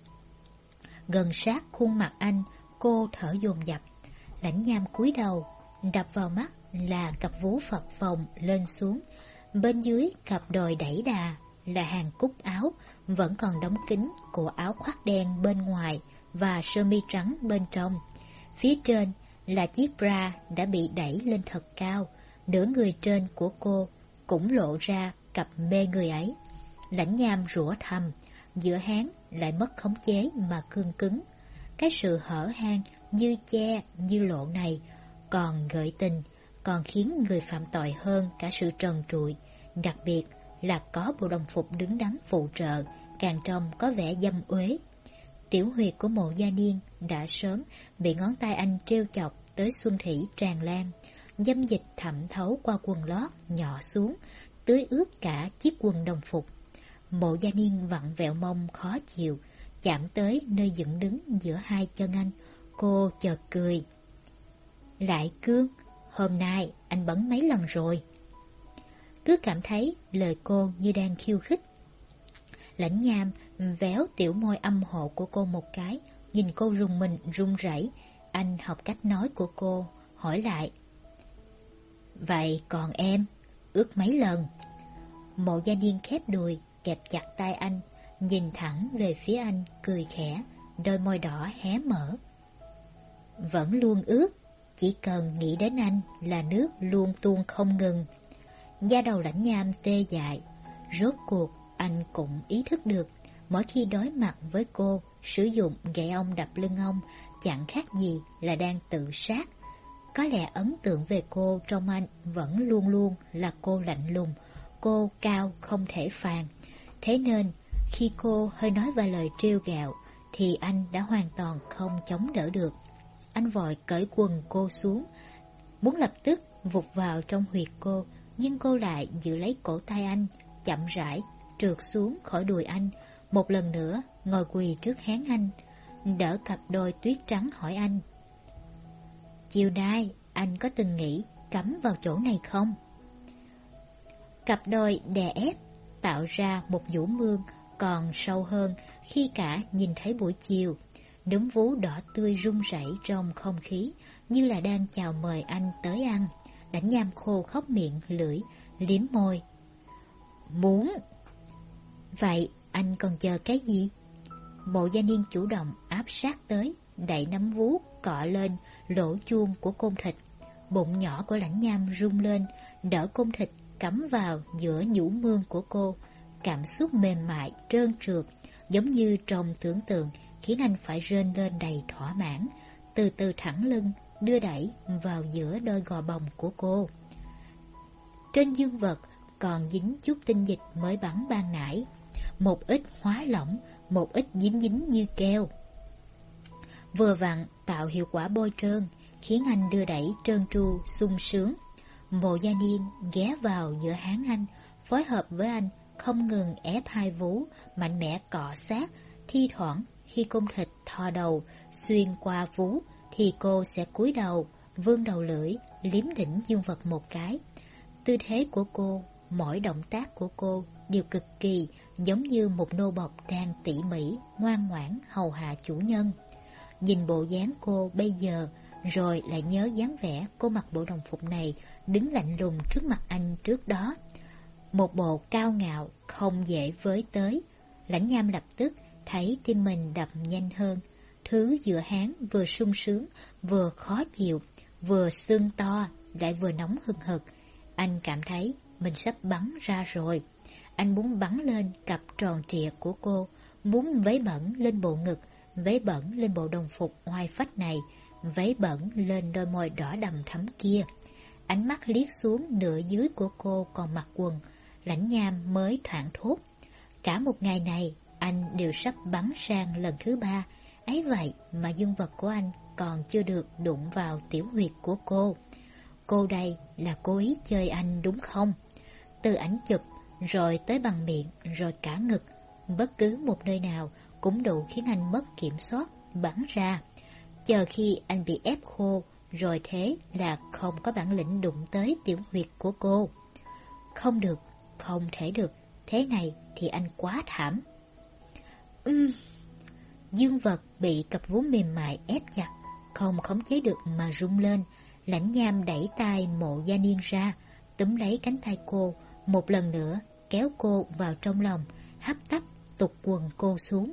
Gần sát khuôn mặt anh, cô thở dồn dập. Lãnh Nham cúi đầu, đập vào mắt là cặp vú phập phồng lên xuống. Bên dưới cặp đồi đẩy đà là hàng cúc áo, vẫn còn đóng kín của áo khoác đen bên ngoài và sơ mi trắng bên trong. Phía trên là chiếc bra đã bị đẩy lên thật cao, nửa người trên của cô cũng lộ ra cặp mê người ấy. Lãnh Nham rủa thầm, giữa háng lại mất khống chế mà cương cứng. Cái sự hở hang như che như lộ này còn gợi tình, còn khiến người phạm tội hơn cả sự trần trụi, đặc biệt là có bộ đồng phục đứng đắn phụ trợ, càng trông có vẻ dâm uế. Tiểu huyệt của Mộ Gia Niên đã sớm bị ngón tay anh trêu chọc tới xuân thủy tràn lan, dâm dịch thẩm thấu qua quần lót nhỏ xuống, tưới ướt cả chiếc quần đồng phục. Mộ Gia Niên vặn vẹo mông khó chịu, chạm tới nơi dựng đứng giữa hai chân anh. Cô chợt cười. Lại Cương, hôm nay anh bấn mấy lần rồi? Cứ cảm thấy lời cô như đang khiêu khích. Lãnh Nham véo tiểu môi âm hộ của cô một cái, nhìn cô rùng mình run rẩy. Anh học cách nói của cô, hỏi lại. Vậy còn em, ước mấy lần? Mộ Gia Niên khép đùi, kẹp chặt tay anh, nhìn thẳng về phía anh, cười khẽ, đôi môi đỏ hé mở. Vẫn luôn ước, chỉ cần nghĩ đến anh là nước luôn tuôn không ngừng. Da đầu Lãnh Nham tê dại. Rốt cuộc anh cũng ý thức được, mỗi khi đối mặt với cô, sử dụng gậy ông đập lưng ông chẳng khác gì là đang tự sát. Có lẽ ấn tượng về cô trong anh vẫn luôn luôn là cô lạnh lùng, cô cao không thể phàn. Thế nên khi cô hơi nói vài lời trêu ghẹo thì anh đã hoàn toàn không chống đỡ được. Anh vội cởi quần cô xuống, muốn lập tức vụt vào trong huyệt cô, nhưng cô lại giữ lấy cổ tay anh, chậm rãi trượt xuống khỏi đùi anh, một lần nữa ngồi quỳ trước háng anh, đỡ cặp đôi tuyết trắng hỏi anh: chiều nay anh có từng nghĩ cắm vào chỗ này không? Cặp đôi đè ép, tạo ra một vũ mương còn sâu hơn khi cả nhìn thấy buổi chiều. Đốm vú đỏ tươi rung rẩy trong không khí, như là đang chào mời anh tới ăn. Lãnh Nham khô khóc miệng lưỡi, liếm môi. Muốn. Vậy anh còn chờ cái gì? Mộ Gia Niên chủ động áp sát tới, đẩy nắm vú cọ lên lỗ chuông của côn thịt. Bụng nhỏ của Lãnh Nham rung lên, đỡ côn thịt cắm vào giữa nhũ mương của cô. Cảm xúc mềm mại, trơn trượt, giống như trong tưởng tượng, khiến anh phải rên lên đầy thỏa mãn, từ từ thẳng lưng, đưa đẩy vào giữa đôi gò bồng của cô. Trên dương vật còn dính chút tinh dịch mới bắn ban nãy, một ít hóa lỏng, một ít dính dính như keo. Vừa vặn tạo hiệu quả bôi trơn, khiến anh đưa đẩy trơn tru, sung sướng. Mộ Gia Niên ghé vào giữa háng anh, phối hợp với anh, không ngừng ép hai vú, mạnh mẽ cọ sát. Thi thoảng khi côn thịt thò đầu xuyên qua vú thì cô sẽ cúi đầu, vươn đầu lưỡi, liếm đỉnh dương vật một cái. Tư thế của cô, mỗi động tác của cô đều cực kỳ giống như một nô bộc đang tỉ mỉ, ngoan ngoãn hầu hạ chủ nhân. Nhìn bộ dáng cô bây giờ, rồi lại nhớ dáng vẻ cô mặc bộ đồng phục này, đứng lạnh lùng trước mặt anh trước đó. Một bộ cao ngạo, không dễ với tới. Lãnh Nham lập tức thấy tim mình đập nhanh hơn. Thứ giữa háng vừa sung sướng, vừa khó chịu, vừa sưng to, lại vừa nóng hừng hực. Anh cảm thấy mình sắp bắn ra rồi. Anh muốn bắn lên cặp tròn trịa của cô, muốn vấy bẩn lên bộ ngực, vấy bẩn lên bộ đồng phục oai phách này, vấy bẩn lên đôi môi đỏ đầm thắm kia. Ánh mắt liếc xuống nửa dưới của cô còn mặc quần, Lãnh Nham mới thoảng thốt. Cả một ngày này, anh đều sắp bắn sang lần thứ ba. Ấy vậy mà dương vật của anh còn chưa được đụng vào tiểu huyệt của cô. Cô đây là cố ý chơi anh đúng không? Từ ảnh chụp, rồi tới bằng miệng, rồi cả ngực. Bất cứ một nơi nào cũng đủ khiến anh mất kiểm soát, bắn ra. Chờ khi anh bị ép khô, rồi thế là không có bản lĩnh đụng tới tiểu huyệt của cô. Không được, không thể được. Thế này thì anh quá thảm. Ừm. Dương vật bị cặp vú mềm mại ép chặt, không khống chế được mà rung lên. Lãnh Nham đẩy tay Mộ Gia Niên ra, túm lấy cánh tay cô, một lần nữa kéo cô vào trong lòng, hấp tấp tụt quần cô xuống.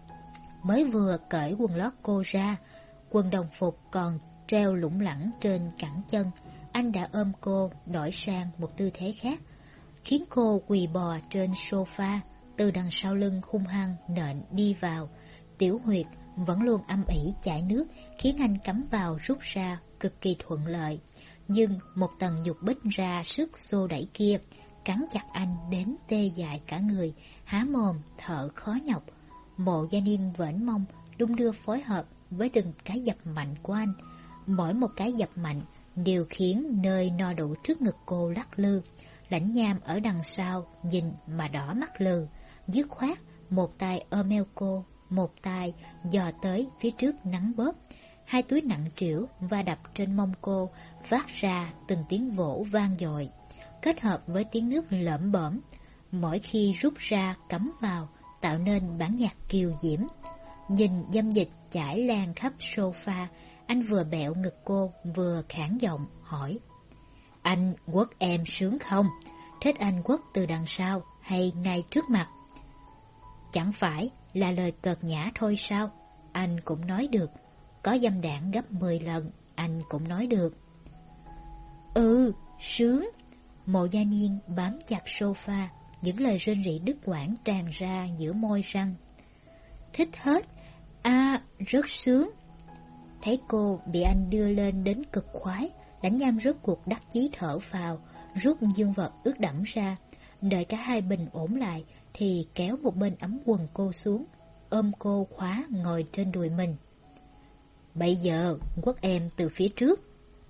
Mới vừa cởi quần lót cô ra, quần đồng phục còn treo lủng lẳng trên cẳng chân, anh đã ôm cô đổi sang một tư thế khác, khiến cô quỳ bò trên sofa, từ đằng sau lưng hung hăng nện đi vào. Tiểu huyệt vẫn luôn âm ỉ chảy nước, khiến anh cắm vào rút ra cực kỳ thuận lợi. Nhưng một tầng nhục bích ra sức xô đẩy kia cắn chặt anh đến tê dại cả người, há mồm thở khó nhọc. Mộ Gia Niên vẫn mong đung đưa phối hợp với từng cái dập mạnh của anh. Mỗi một cái dập mạnh đều khiến nơi no đủ trước ngực cô lắc lư. Lãnh Nham ở đằng sau nhìn mà đỏ mắt lừ, dứt khoát một tay ôm eo cô, một tay dò tới phía trước nắng bóp. Hai túi nặng trĩu va đập trên mông cô, phát ra từng tiếng vỗ vang dội, kết hợp với tiếng nước lởm bởm mỗi khi rút ra cắm vào, tạo nên bản nhạc kiều diễm. Nhìn dâm dịch chảy lan khắp sofa, anh vừa bẹo ngực cô vừa khản giọng hỏi: Anh quất em sướng không? Thích anh quất từ đằng sau hay ngay trước mặt? Chẳng phải là lời cợt nhã thôi sao? Anh cũng nói được. Có dâm đảng gấp mười lần, anh cũng nói được. Ừ, sướng. Mộ Gia Niên bám chặt sofa, những lời rên rỉ đứt quãng tràn ra giữa môi răng. Thích hết. À, rất sướng. Thấy cô bị anh đưa lên đến cực khoái, Lãnh Nham rốt cuộc đắc chí thở phào, rút dương vật ướt đẫm ra. Đợi cả hai bình ổn lại thì kéo một bên ấm quần cô xuống, ôm cô khóa ngồi trên đùi mình. Bây giờ quất em từ phía trước.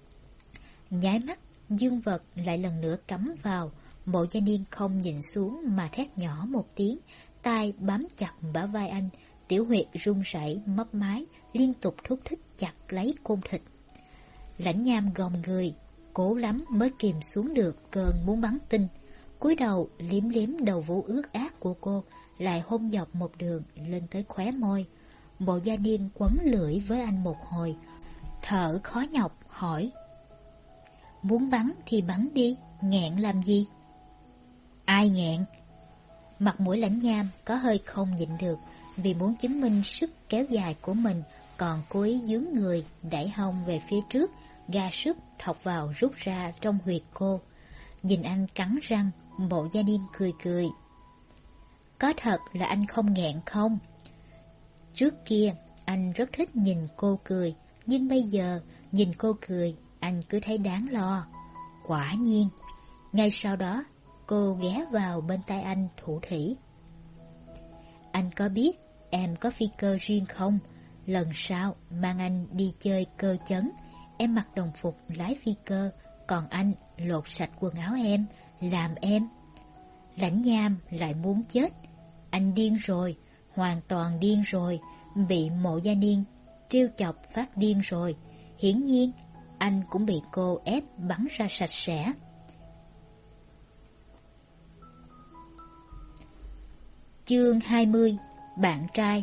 Nháy mắt, dương vật lại lần nữa cắm vào. Mộ Gia Niên không nhìn xuống mà thét nhỏ một tiếng, tay bám chặt bả vai anh, tiểu huyệt run rẩy mấp máy, liên tục thúc thích chặt lấy côn thịt. Lãnh Nham gồng người, cố lắm mới kìm xuống được cơn muốn bắn tinh, cúi đầu liếm liếm đầu vú ướt át của cô, lại hôn dọc một đường lên tới khóe môi. Mộ Gia Niên quấn lưỡi với anh một hồi, thở khó nhọc hỏi: muốn bắn thì bắn đi, nghẹn làm gì? Ai nghẹn? Mặt mũi Lãnh Nham có hơi không nhịn được, vì muốn chứng minh sức kéo dài của mình, còn cố ý dướng người, đẩy hông về phía trước, ga sức thọc vào rút ra trong huyệt cô. Nhìn anh cắn răng, Mộ Gia Niên cười cười. Có thật là anh không nghẹn không? Trước kia, anh rất thích nhìn cô cười, nhưng bây giờ, nhìn cô cười, anh cứ thấy đáng lo. Quả nhiên, ngay sau đó, cô ghé vào bên tai anh thủ thỉ. Anh có biết em có phi cơ riêng không? Lần sau mang anh đi chơi cơ chấn, em mặc đồng phục lái phi cơ, còn anh lột sạch quần áo em, làm em. Lãnh Nham lại muốn chết. Anh điên rồi, hoàn toàn điên rồi, bị Mộ Gia Niên trêu chọc phát điên rồi. Hiển nhiên, anh cũng bị cô ép bắn ra sạch sẽ. Chương hai mươi. Bạn trai.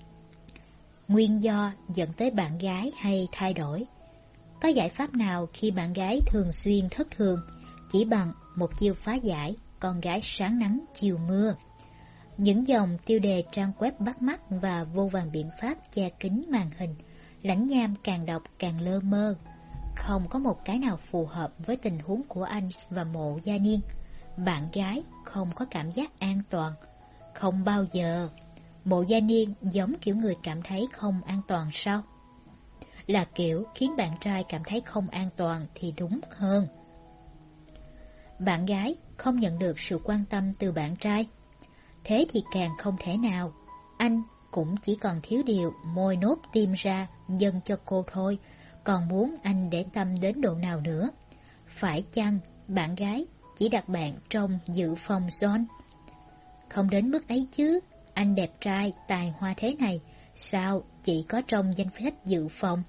Nguyên do dẫn tới bạn gái hay thay đổi. Có giải pháp nào khi bạn gái thường xuyên thất thường? Chỉ bằng một chiêu phá giải, con gái sáng nắng chiều mưa. Những dòng tiêu đề trang web bắt mắt và vô vàn biện pháp che kín màn hình. Lãnh Nham càng đọc càng lơ mơ. Không có một cái nào phù hợp với tình huống của anh và Mộ Gia Niên. Bạn gái không có cảm giác an toàn. Không bao giờ. Mộ Gia Niên giống kiểu người cảm thấy không an toàn sao? Là kiểu khiến bạn trai cảm thấy không an toàn thì đúng hơn. Bạn gái không nhận được sự quan tâm từ bạn trai. Thế thì càng không thể nào. Anh cũng chỉ còn thiếu điều môi nốt tim ra dâng cho cô thôi, còn muốn anh để tâm đến độ nào nữa? Phải chăng bạn gái chỉ đặt bạn trong dự phòng zone? Không đến mức ấy chứ. Anh đẹp trai, tài hoa thế này, sao chỉ có trong danh sách dự phòng?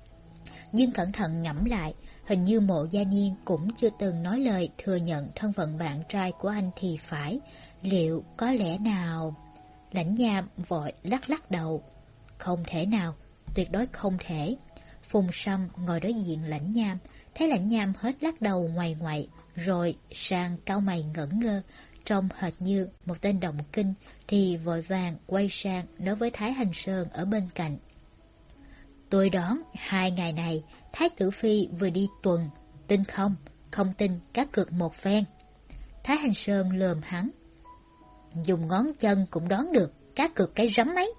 Nhưng cẩn thận ngẫm lại, hình như Mộ Gia Niên cũng chưa từng nói lời thừa nhận thân phận bạn trai của anh thì phải. Liệu có lẽ nào? Lãnh Nham vội lắc lắc đầu. Không thể nào, tuyệt đối không thể. Phùng Sâm ngồi đối diện Lãnh Nham, thấy Lãnh Nham hết lắc đầu ngoại ngoại, rồi sang cau mày ngẩn ngơ, trông hệt như một tên động kinh, thì vội vàng quay sang nói với Thái Hành Sơn ở bên cạnh. Tôi đoán hai ngày này Thái Tử Phi vừa đi tuần, tin không? Không tin cá cược một phen. Thái Hành Sơn lườm hắn. Dùng ngón chân cũng đoán được, cá cược cái rắm ấy.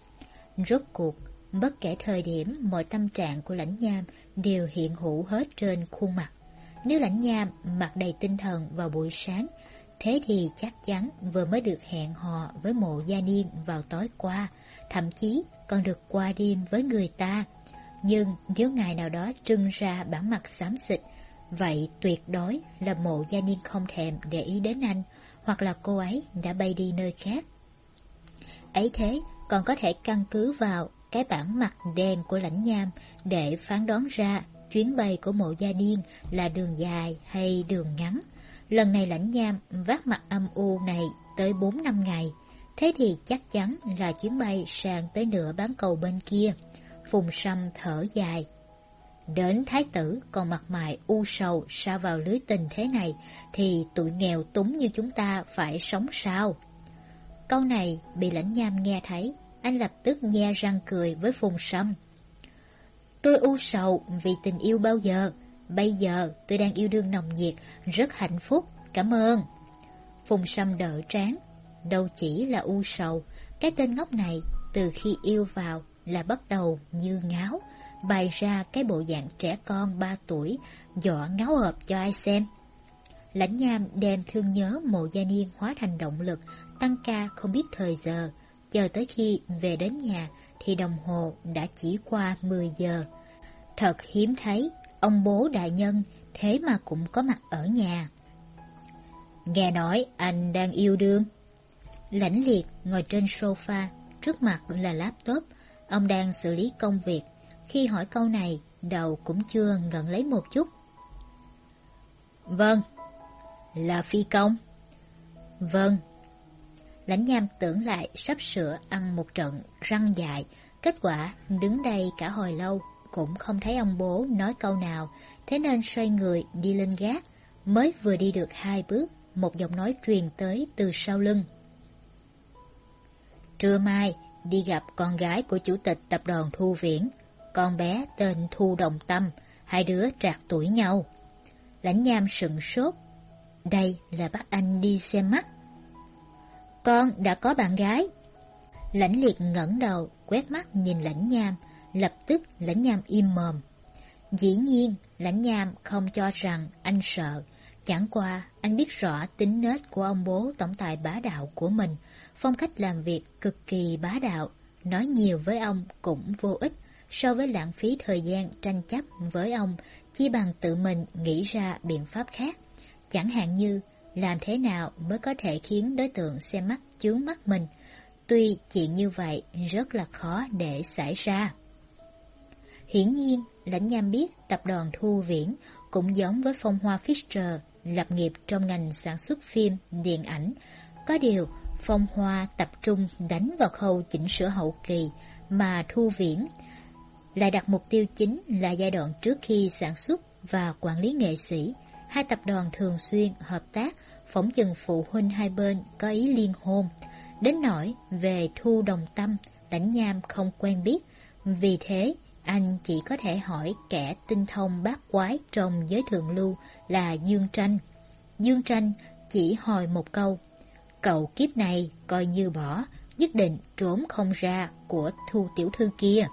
Rốt cuộc, bất kể thời điểm, mọi tâm trạng của Lãnh Nham đều hiện hữu hết trên khuôn mặt. Nếu Lãnh Nham mặt đầy tinh thần vào buổi sáng, thế thì chắc chắn vừa mới được hẹn hò với Mộ Gia Niên vào tối qua, thậm chí còn được qua đêm với người ta. Nhưng nếu ngày nào đó trưng ra bản mặt xám xịt, vậy tuyệt đối là Mộ Gia Niên không thèm để ý đến anh, hoặc là cô ấy đã bay đi nơi khác. Ấy thế còn có thể căn cứ vào cái bản mặt đen của Lãnh Nham để phán đoán ra chuyến bay của Mộ Gia Niên là đường dài hay đường ngắn. Lần này Lãnh Nham vác mặt âm u này tới bốn năm ngày, thế thì chắc chắn là chuyến bay sang tới nửa bán cầu bên kia. Phùng Sâm thở dài. Đến thái tử còn mặt mày u sầu sa vào lưới tình thế này, thì tụi nghèo túng như chúng ta phải sống sao? Câu này bị Lãnh Nham nghe thấy, anh lập tức nhe răng cười với Phùng Sâm. Tôi u sầu vì tình yêu bao giờ? Bây giờ tôi đang yêu đương nồng nhiệt, rất hạnh phúc, cảm ơn. Phùng Sâm đỡ trán. Đâu chỉ là u sầu, cái tên ngốc này từ khi yêu vào là bắt đầu như ngáo, bày ra cái bộ dạng trẻ con ba tuổi, dọa ngáo ợp cho ai xem. Lãnh Nham đem thương nhớ Mộ Gia Niên hóa thành động lực, tăng ca không biết thời giờ. Chờ tới khi về đến nhà thì đồng hồ đã chỉ qua mười giờ. Thật hiếm thấy, ông bố đại nhân thế mà cũng có mặt ở nhà. Nghe nói anh đang yêu đương. Lãnh Liệt ngồi trên sofa, trước mặt là laptop. Ông đang xử lý công việc. Khi hỏi câu này, đầu cũng chưa ngẩng lấy một chút. Vâng. Là phi công? Vâng. Lãnh Nham tưởng lại sắp sửa ăn một trận răng dại. Kết quả đứng đây cả hồi lâu cũng không thấy ông bố nói câu nào, thế nên xoay người đi lên gác. Mới vừa đi được hai bước, một giọng nói truyền tới từ sau lưng. Trưa mai đi gặp con gái của chủ tịch tập đoàn Thu Viễn. Con bé tên Thu Đồng Tâm, hai đứa trạc tuổi nhau. Lãnh Nham sững sốt. Đây là bắt anh đi xem mắt. Con đã có bạn gái. Lãnh Liệt ngẩng đầu, quét mắt nhìn Lãnh Nham. Lập tức Lãnh Nham im mồm. Dĩ nhiên, Lãnh Nham không cho rằng anh sợ. Chẳng qua, anh biết rõ tính nết của ông bố tổng tài bá đạo của mình. Phong cách làm việc cực kỳ bá đạo. Nói nhiều với ông cũng vô ích. So với lãng phí thời gian tranh chấp với ông, chỉ bằng tự mình nghĩ ra biện pháp khác. Chẳng hạn như, làm thế nào mới có thể khiến đối tượng xem mắt chướng mắt mình. Tuy chuyện như vậy rất là khó để xảy ra. Hiển nhiên, Lãnh Nham biết tập đoàn Thu Viễn cũng giống với Phong Hoa Fischer, lập nghiệp trong ngành sản xuất phim, điện ảnh. Có điều, Phong Hoa tập trung đánh vào khâu chỉnh sửa hậu kỳ, mà Thu Viễn lại đặt mục tiêu chính là giai đoạn trước khi sản xuất và quản lý nghệ sĩ. Hai tập đoàn thường xuyên hợp tác, phỏng chừng phụ huynh hai bên có ý liên hôn. Đến nỗi về Thu Đồng Tâm, Lãnh Nham không quen biết, vì thế anh chỉ có thể hỏi kẻ tinh thông bát quái trong giới thượng lưu là Dương Tranh. Dương Tranh chỉ hỏi một câu: cậu kiếp này coi như bỏ, nhất định trốn không ra của Thu tiểu thư kia.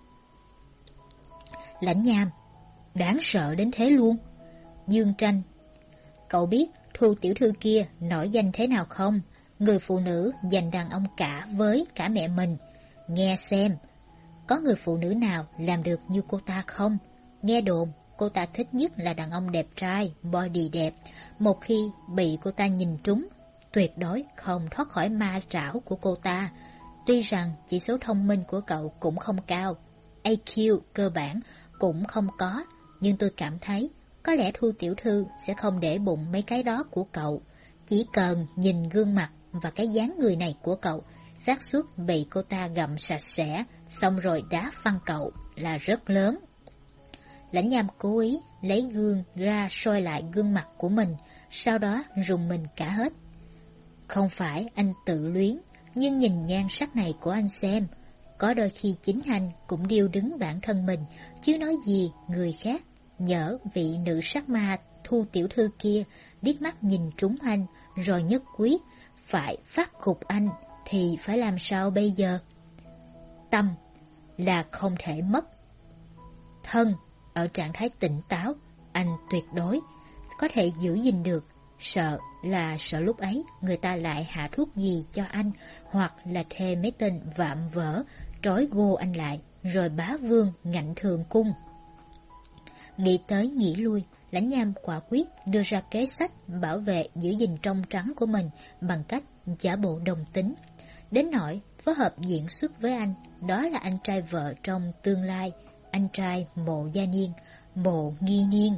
Lãnh Nham: đáng sợ đến thế luôn. Dương Tranh: cậu biết Thu tiểu thư kia nổi danh thế nào không? Người phụ nữ giành đàn ông cả với cả mẹ mình. Nghe xem, có người phụ nữ nào làm được như cô ta không? Nghe đồn, cô ta thích nhất là đàn ông đẹp trai, body đẹp. Một khi bị cô ta nhìn trúng, tuyệt đối không thoát khỏi ma trảo của cô ta. Tuy rằng chỉ số thông minh của cậu cũng không cao, i kiu cơ bản cũng không có, nhưng tôi cảm thấy có lẽ Thu tiểu thư sẽ không để bụng mấy cái đó của cậu. Chỉ cần nhìn gương mặt và cái dáng người này của cậu, xác suất bị cô ta gặm sạch sẽ, xong rồi đá phăng cậu là rất lớn. Lãnh Nham cố ý lấy gương ra soi lại gương mặt của mình, sau đó rùng mình cả hết. Không phải anh tự luyến, nhưng nhìn nhan sắc này của anh xem, có đôi khi chính anh cũng điêu đứng bản thân mình, chứ nói gì người khác. Nhỡ vị nữ sắc ma Thu tiểu thư kia liếc mắt nhìn trúng anh, rồi nhất quyết phải phát gục anh, thì phải làm sao bây giờ? Tâm là không thể mất. Thân ở trạng thái tỉnh táo, anh tuyệt đối có thể giữ gìn được. Sợ là sợ lúc ấy người ta lại hạ thuốc gì cho anh, hoặc là thề mấy tên vạm vỡ trói gô anh lại, rồi bá vương ngạnh thường cung. Nghĩ tới nghĩ lui, Lãnh Nham quả quyết đưa ra kế sách bảo vệ giữ gìn trong trắng của mình bằng cách giả bộ đồng tính. Đến nỗi phối hợp diễn xuất với anh, đó là anh trai vợ trong tương lai, anh trai Mộ Gia Niên, Mộ Nghi Niên.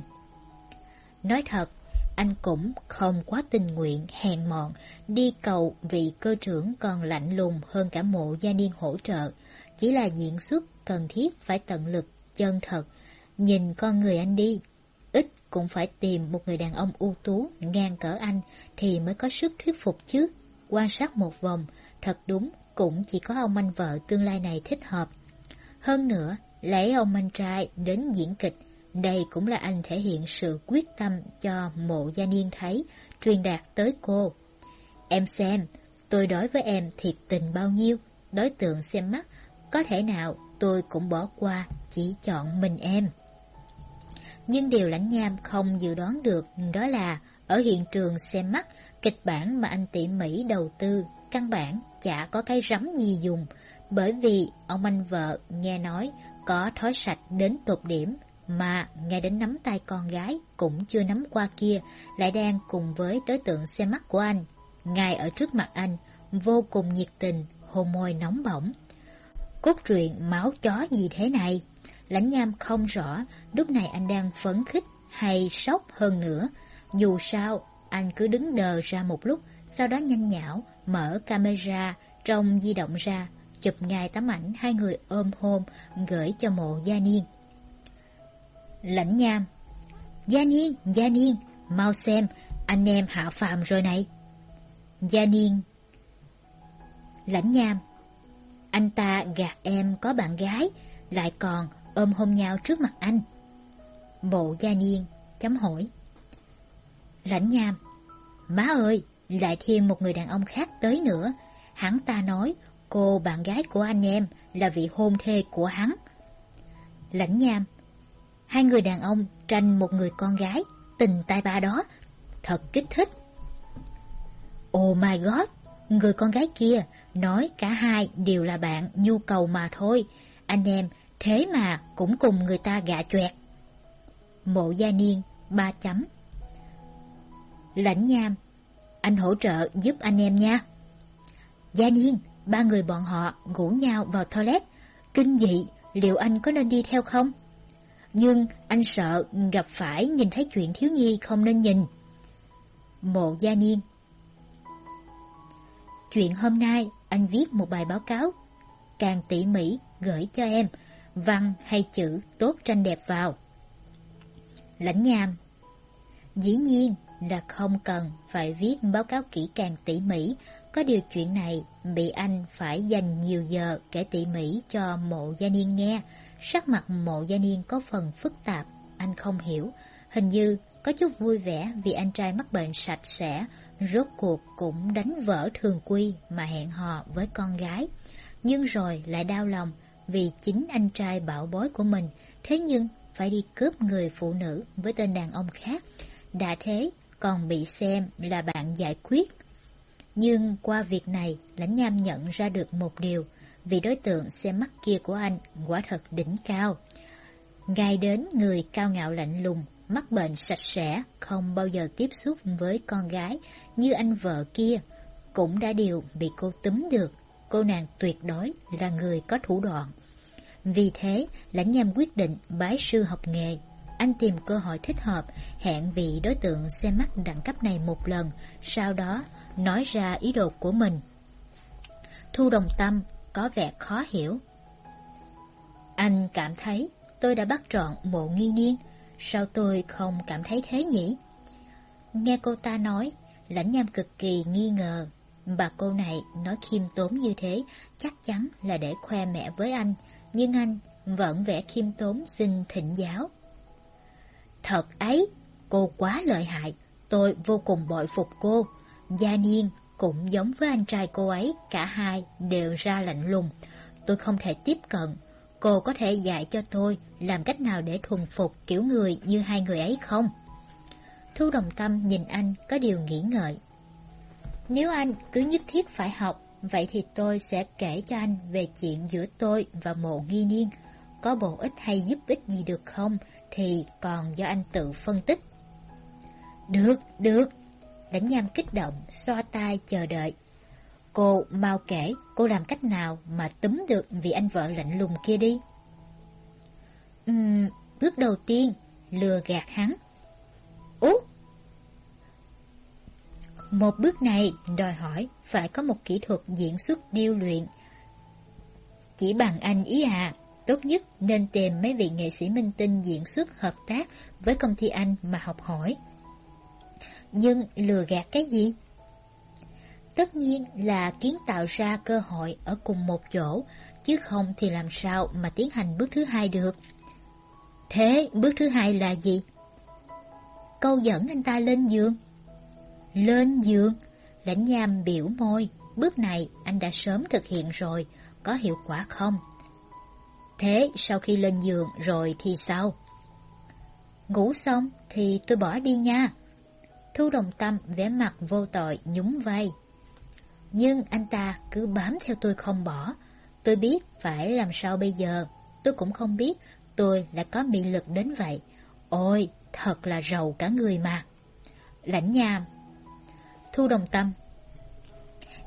Nói thật, anh cũng không quá tình nguyện hèn mọn đi cầu vị cơ trưởng còn lạnh lùng hơn cả Mộ Gia Niên hỗ trợ. Chỉ là diễn xuất cần thiết phải tận lực, chân thật. Nhìn con người anh đi, ít cũng phải tìm một người đàn ông ưu tú ngang cỡ anh thì mới có sức thuyết phục chứ. Quan sát một vòng, thật đúng cũng chỉ có ông anh vợ tương lai này thích hợp. Hơn nữa, lấy ông anh trai đến diễn kịch, đây cũng là anh thể hiện sự quyết tâm cho Mộ Gia Niên thấy, truyền đạt tới cô. Em xem, tôi đối với em thiệt tình bao nhiêu, đối tượng xem mắt, có thể nào tôi cũng bỏ qua, chỉ chọn mình em. Nhưng điều Lãnh Nham không dự đoán được đó là ở hiện trường xem mắt, kịch bản mà anh tỉ mỉ đầu tư căn bản chả có cái rắm gì dùng, bởi vì ông anh vợ nghe nói có thói sạch đến tột điểm, mà ngay đến nắm tay con gái cũng chưa nắm qua kia, lại đang cùng với đối tượng xem mắt của anh. Ngay ở trước mặt anh, vô cùng nhiệt tình, hôn môi nóng bỏng. Cốt truyện máu chó gì thế này? Lãnh Nham không rõ lúc này anh đang phấn khích hay sốc hơn nữa. Dù sao, anh cứ đứng đờ ra một lúc, sau đó nhanh nhảu mở camera trong di động ra, chụp ngay tấm ảnh hai người ôm hôn gửi cho Mộ Gia Niên. Lãnh Nham: Gia Niên, Gia Niên, mau xem, anh em hạ phàm rồi này. Gia Niên: Lãnh Nham: Anh ta gạt em có bạn gái, lại còn ôm hôn nhau trước mặt anh. Mộ Gia Niên chấm hỏi. Lãnh Nham: Má ơi, lại thêm một người đàn ông khác tới nữa. Hắn ta nói cô bạn gái của anh em là vị hôn thê của hắn. Lãnh Nham: Hai người đàn ông tranh một người con gái, tình tai ba đó, thật kích thích. Oh my god, người con gái kia nói cả hai đều là bạn nhu cầu mà thôi, anh em thế mà cũng cùng người ta gạ choẹt. Mộ Gia Niên ba chấm. Lãnh Nham: Anh hỗ trợ giúp anh em nha. Gia Niên, ba người bọn họ ngủ nhau vào toilet, kinh dị, liệu anh có nên đi theo không? Nhưng anh sợ gặp phải nhìn thấy chuyện thiếu nhi không nên nhìn. Mộ Gia Niên: Chuyện hôm nay anh viết một bài báo cáo, càng tỉ mỉ gửi cho em, văn hay chữ tốt tranh đẹp vào. Lãnh Nham: Dĩ nhiên là không cần phải viết báo cáo kỹ càng tỉ mỉ, có điều chuyện này bị anh phải dành nhiều giờ kể tỉ mỉ cho Mộ Gia Niên nghe. Sắc mặt Mộ Gia Niên có phần phức tạp, anh không hiểu, hình như có chút vui vẻ vì anh trai mắc bệnh sạch sẽ, rốt cuộc cũng đánh vỡ thường quy mà hẹn hò với con gái. Nhưng rồi lại đau lòng vì chính anh trai bảo bối của mình, thế nhưng phải đi cướp người phụ nữ với tên đàn ông khác, đã thế còn bị xem là bạn giải quyết. Nhưng qua việc này, Lãnh Nham nhận ra được một điều, vì đối tượng xem mắt kia của anh quả thật đỉnh cao. Ngay đến người cao ngạo lạnh lùng, mắc bệnh sạch sẽ, không bao giờ tiếp xúc với con gái như anh vợ kia, cũng đã đều bị cô túm được. Cô nàng tuyệt đối là người có thủ đoạn. Vì thế, Lãnh Nham quyết định bái sư học nghề. Anh tìm cơ hội thích hợp, hẹn vị đối tượng xem mắt đẳng cấp này một lần, sau đó nói ra ý đồ của mình. Thu Đồng Tâm có vẻ khó hiểu. Anh cảm thấy tôi đã bắt trọn Mộ Nghi Niên, sao tôi không cảm thấy thế nhỉ? Nghe cô ta nói, Lãnh Nham cực kỳ nghi ngờ. Bà cô này nói khiêm tốn như thế chắc chắn là để khoe mẽ với anh, nhưng anh vẫn vẻ khiêm tốn xin thỉnh giáo. Thật ấy, cô quá lợi hại, tôi vô cùng bội phục cô. Gia Niên cũng giống với anh trai cô ấy, cả hai đều ra lạnh lùng. Tôi không thể tiếp cận, cô có thể dạy cho tôi làm cách nào để thuần phục kiểu người như hai người ấy không? Thu Đồng Tâm nhìn anh có điều nghĩ ngợi. Nếu anh cứ nhất thiết phải học, vậy thì tôi sẽ kể cho anh về chuyện giữa tôi và Mộ Nghi Niên. Có bổ ích hay giúp ích gì được không thì còn do anh tự phân tích. Được, được. Lãnh Nham kích động, xoa tay chờ đợi. Cô mau kể, cô làm cách nào mà túm được vị anh vợ lạnh lùng kia đi. Uhm, bước đầu tiên, lừa gạt hắn. Ú! Một bước này đòi hỏi phải có một kỹ thuật diễn xuất điêu luyện. Chỉ bằng anh ý à, tốt nhất nên tìm mấy vị nghệ sĩ minh tinh diễn xuất hợp tác với công ty anh mà học hỏi. Nhưng lừa gạt cái gì? Tất nhiên là kiến tạo ra cơ hội ở cùng một chỗ, chứ không thì làm sao mà tiến hành bước thứ hai được. Thế bước thứ hai là gì? Câu dẫn anh ta lên giường. Lên giường? Lãnh Nham biểu môi, bước này anh đã sớm thực hiện rồi, có hiệu quả không? Thế sau khi lên giường rồi thì sao? Ngủ xong thì tôi bỏ đi nha. Thu Đồng Tâm vẻ mặt vô tội nhún vai. Nhưng anh ta cứ bám theo tôi không bỏ. Tôi biết phải làm sao bây giờ. Tôi cũng không biết tôi lại có mị lực đến vậy. Ôi, thật là rầu cả người mà. Lãnh Nham. Thu Đồng Tâm.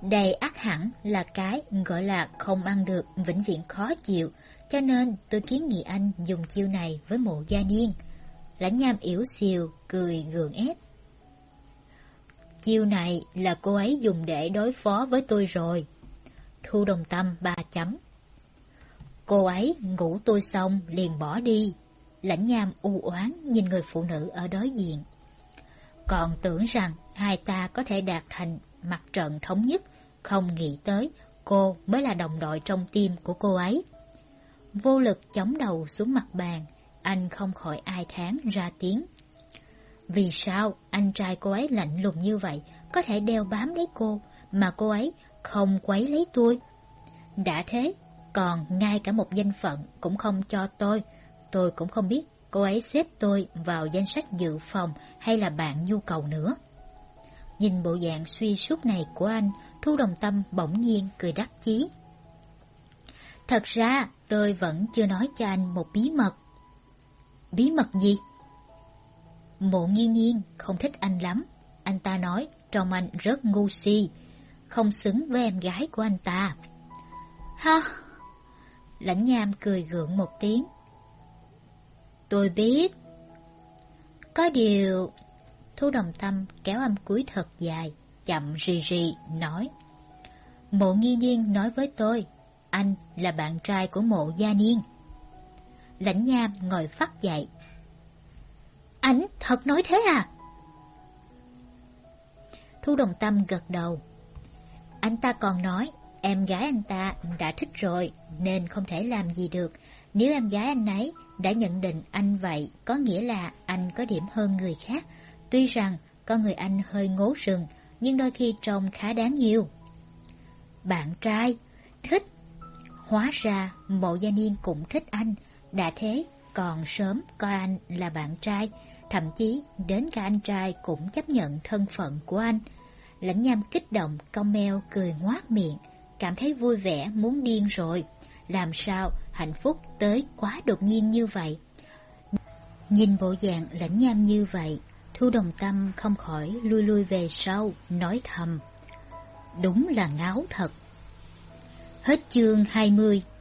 Đây ắt hẳn là cái gọi là không ăn được vĩnh viễn khó chịu, cho nên tôi kiến nghị anh dùng chiêu này với Mộ Gia Niên. Lãnh Nham yểu xìu, cười gượng ép. Chiêu này là cô ấy dùng để đối phó với tôi rồi. Thu Đồng Tâm ba chấm. Cô ấy ngủ tôi xong liền bỏ đi. Lãnh Nham u oán nhìn người phụ nữ ở đối diện. Còn tưởng rằng hai ta có thể đạt thành mặt trận thống nhất, không nghĩ tới cô mới là đồng đội trong tim của cô ấy. Vô lực chống đầu xuống mặt bàn, anh không khỏi ai thán ra tiếng. Vì sao anh trai cô ấy lạnh lùng như vậy, có thể đeo bám lấy cô, mà cô ấy không quấy lấy tôi? Đã thế, còn ngay cả một danh phận cũng không cho tôi. Tôi cũng không biết cô ấy xếp tôi vào danh sách dự phòng hay là bạn nhu cầu nữa. Nhìn bộ dạng suy sút này của anh, Thu Đồng Tâm bỗng nhiên cười đắc chí. Thật ra tôi vẫn chưa nói cho anh một bí mật. Bí mật gì? Mộ Nghi Nhiên không thích anh lắm. Anh ta nói trông anh rất ngu si, không xứng với em gái của anh ta. Ha! Lãnh Nham cười gượng một tiếng. Tôi biết. Có điều... Thu Đồng Tâm kéo âm cuối thật dài, chậm rì rì, nói. Mộ Nghi Nhiên nói với tôi, anh là bạn trai của Mộ Gia Niên. Lãnh Nham ngồi phắt dậy. Anh thật nói thế à? Thu Đồng Tâm gật đầu. Anh ta còn nói, em gái anh ta đã thích rồi, nên không thể làm gì được. Nếu em gái anh ấy đã nhận định anh vậy, có nghĩa là anh có điểm hơn người khác. Tuy rằng con người anh hơi ngố rừng, nhưng đôi khi trông khá đáng yêu. Bạn trai, thích. Hóa ra Mộ Gia Niên cũng thích anh, đã thế còn sớm coi anh là bạn trai, thậm chí đến cả anh trai cũng chấp nhận thân phận của anh. Lãnh Nham kích động cong meo cười ngoác miệng, cảm thấy vui vẻ muốn điên rồi. Làm sao hạnh phúc tới quá đột nhiên như vậy? Nhìn bộ dạng Lãnh Nham như vậy, Thu Đồng Tâm không khỏi lui lui về sau, nói thầm. Đúng là ngáo thật. Hết chương hai mươi.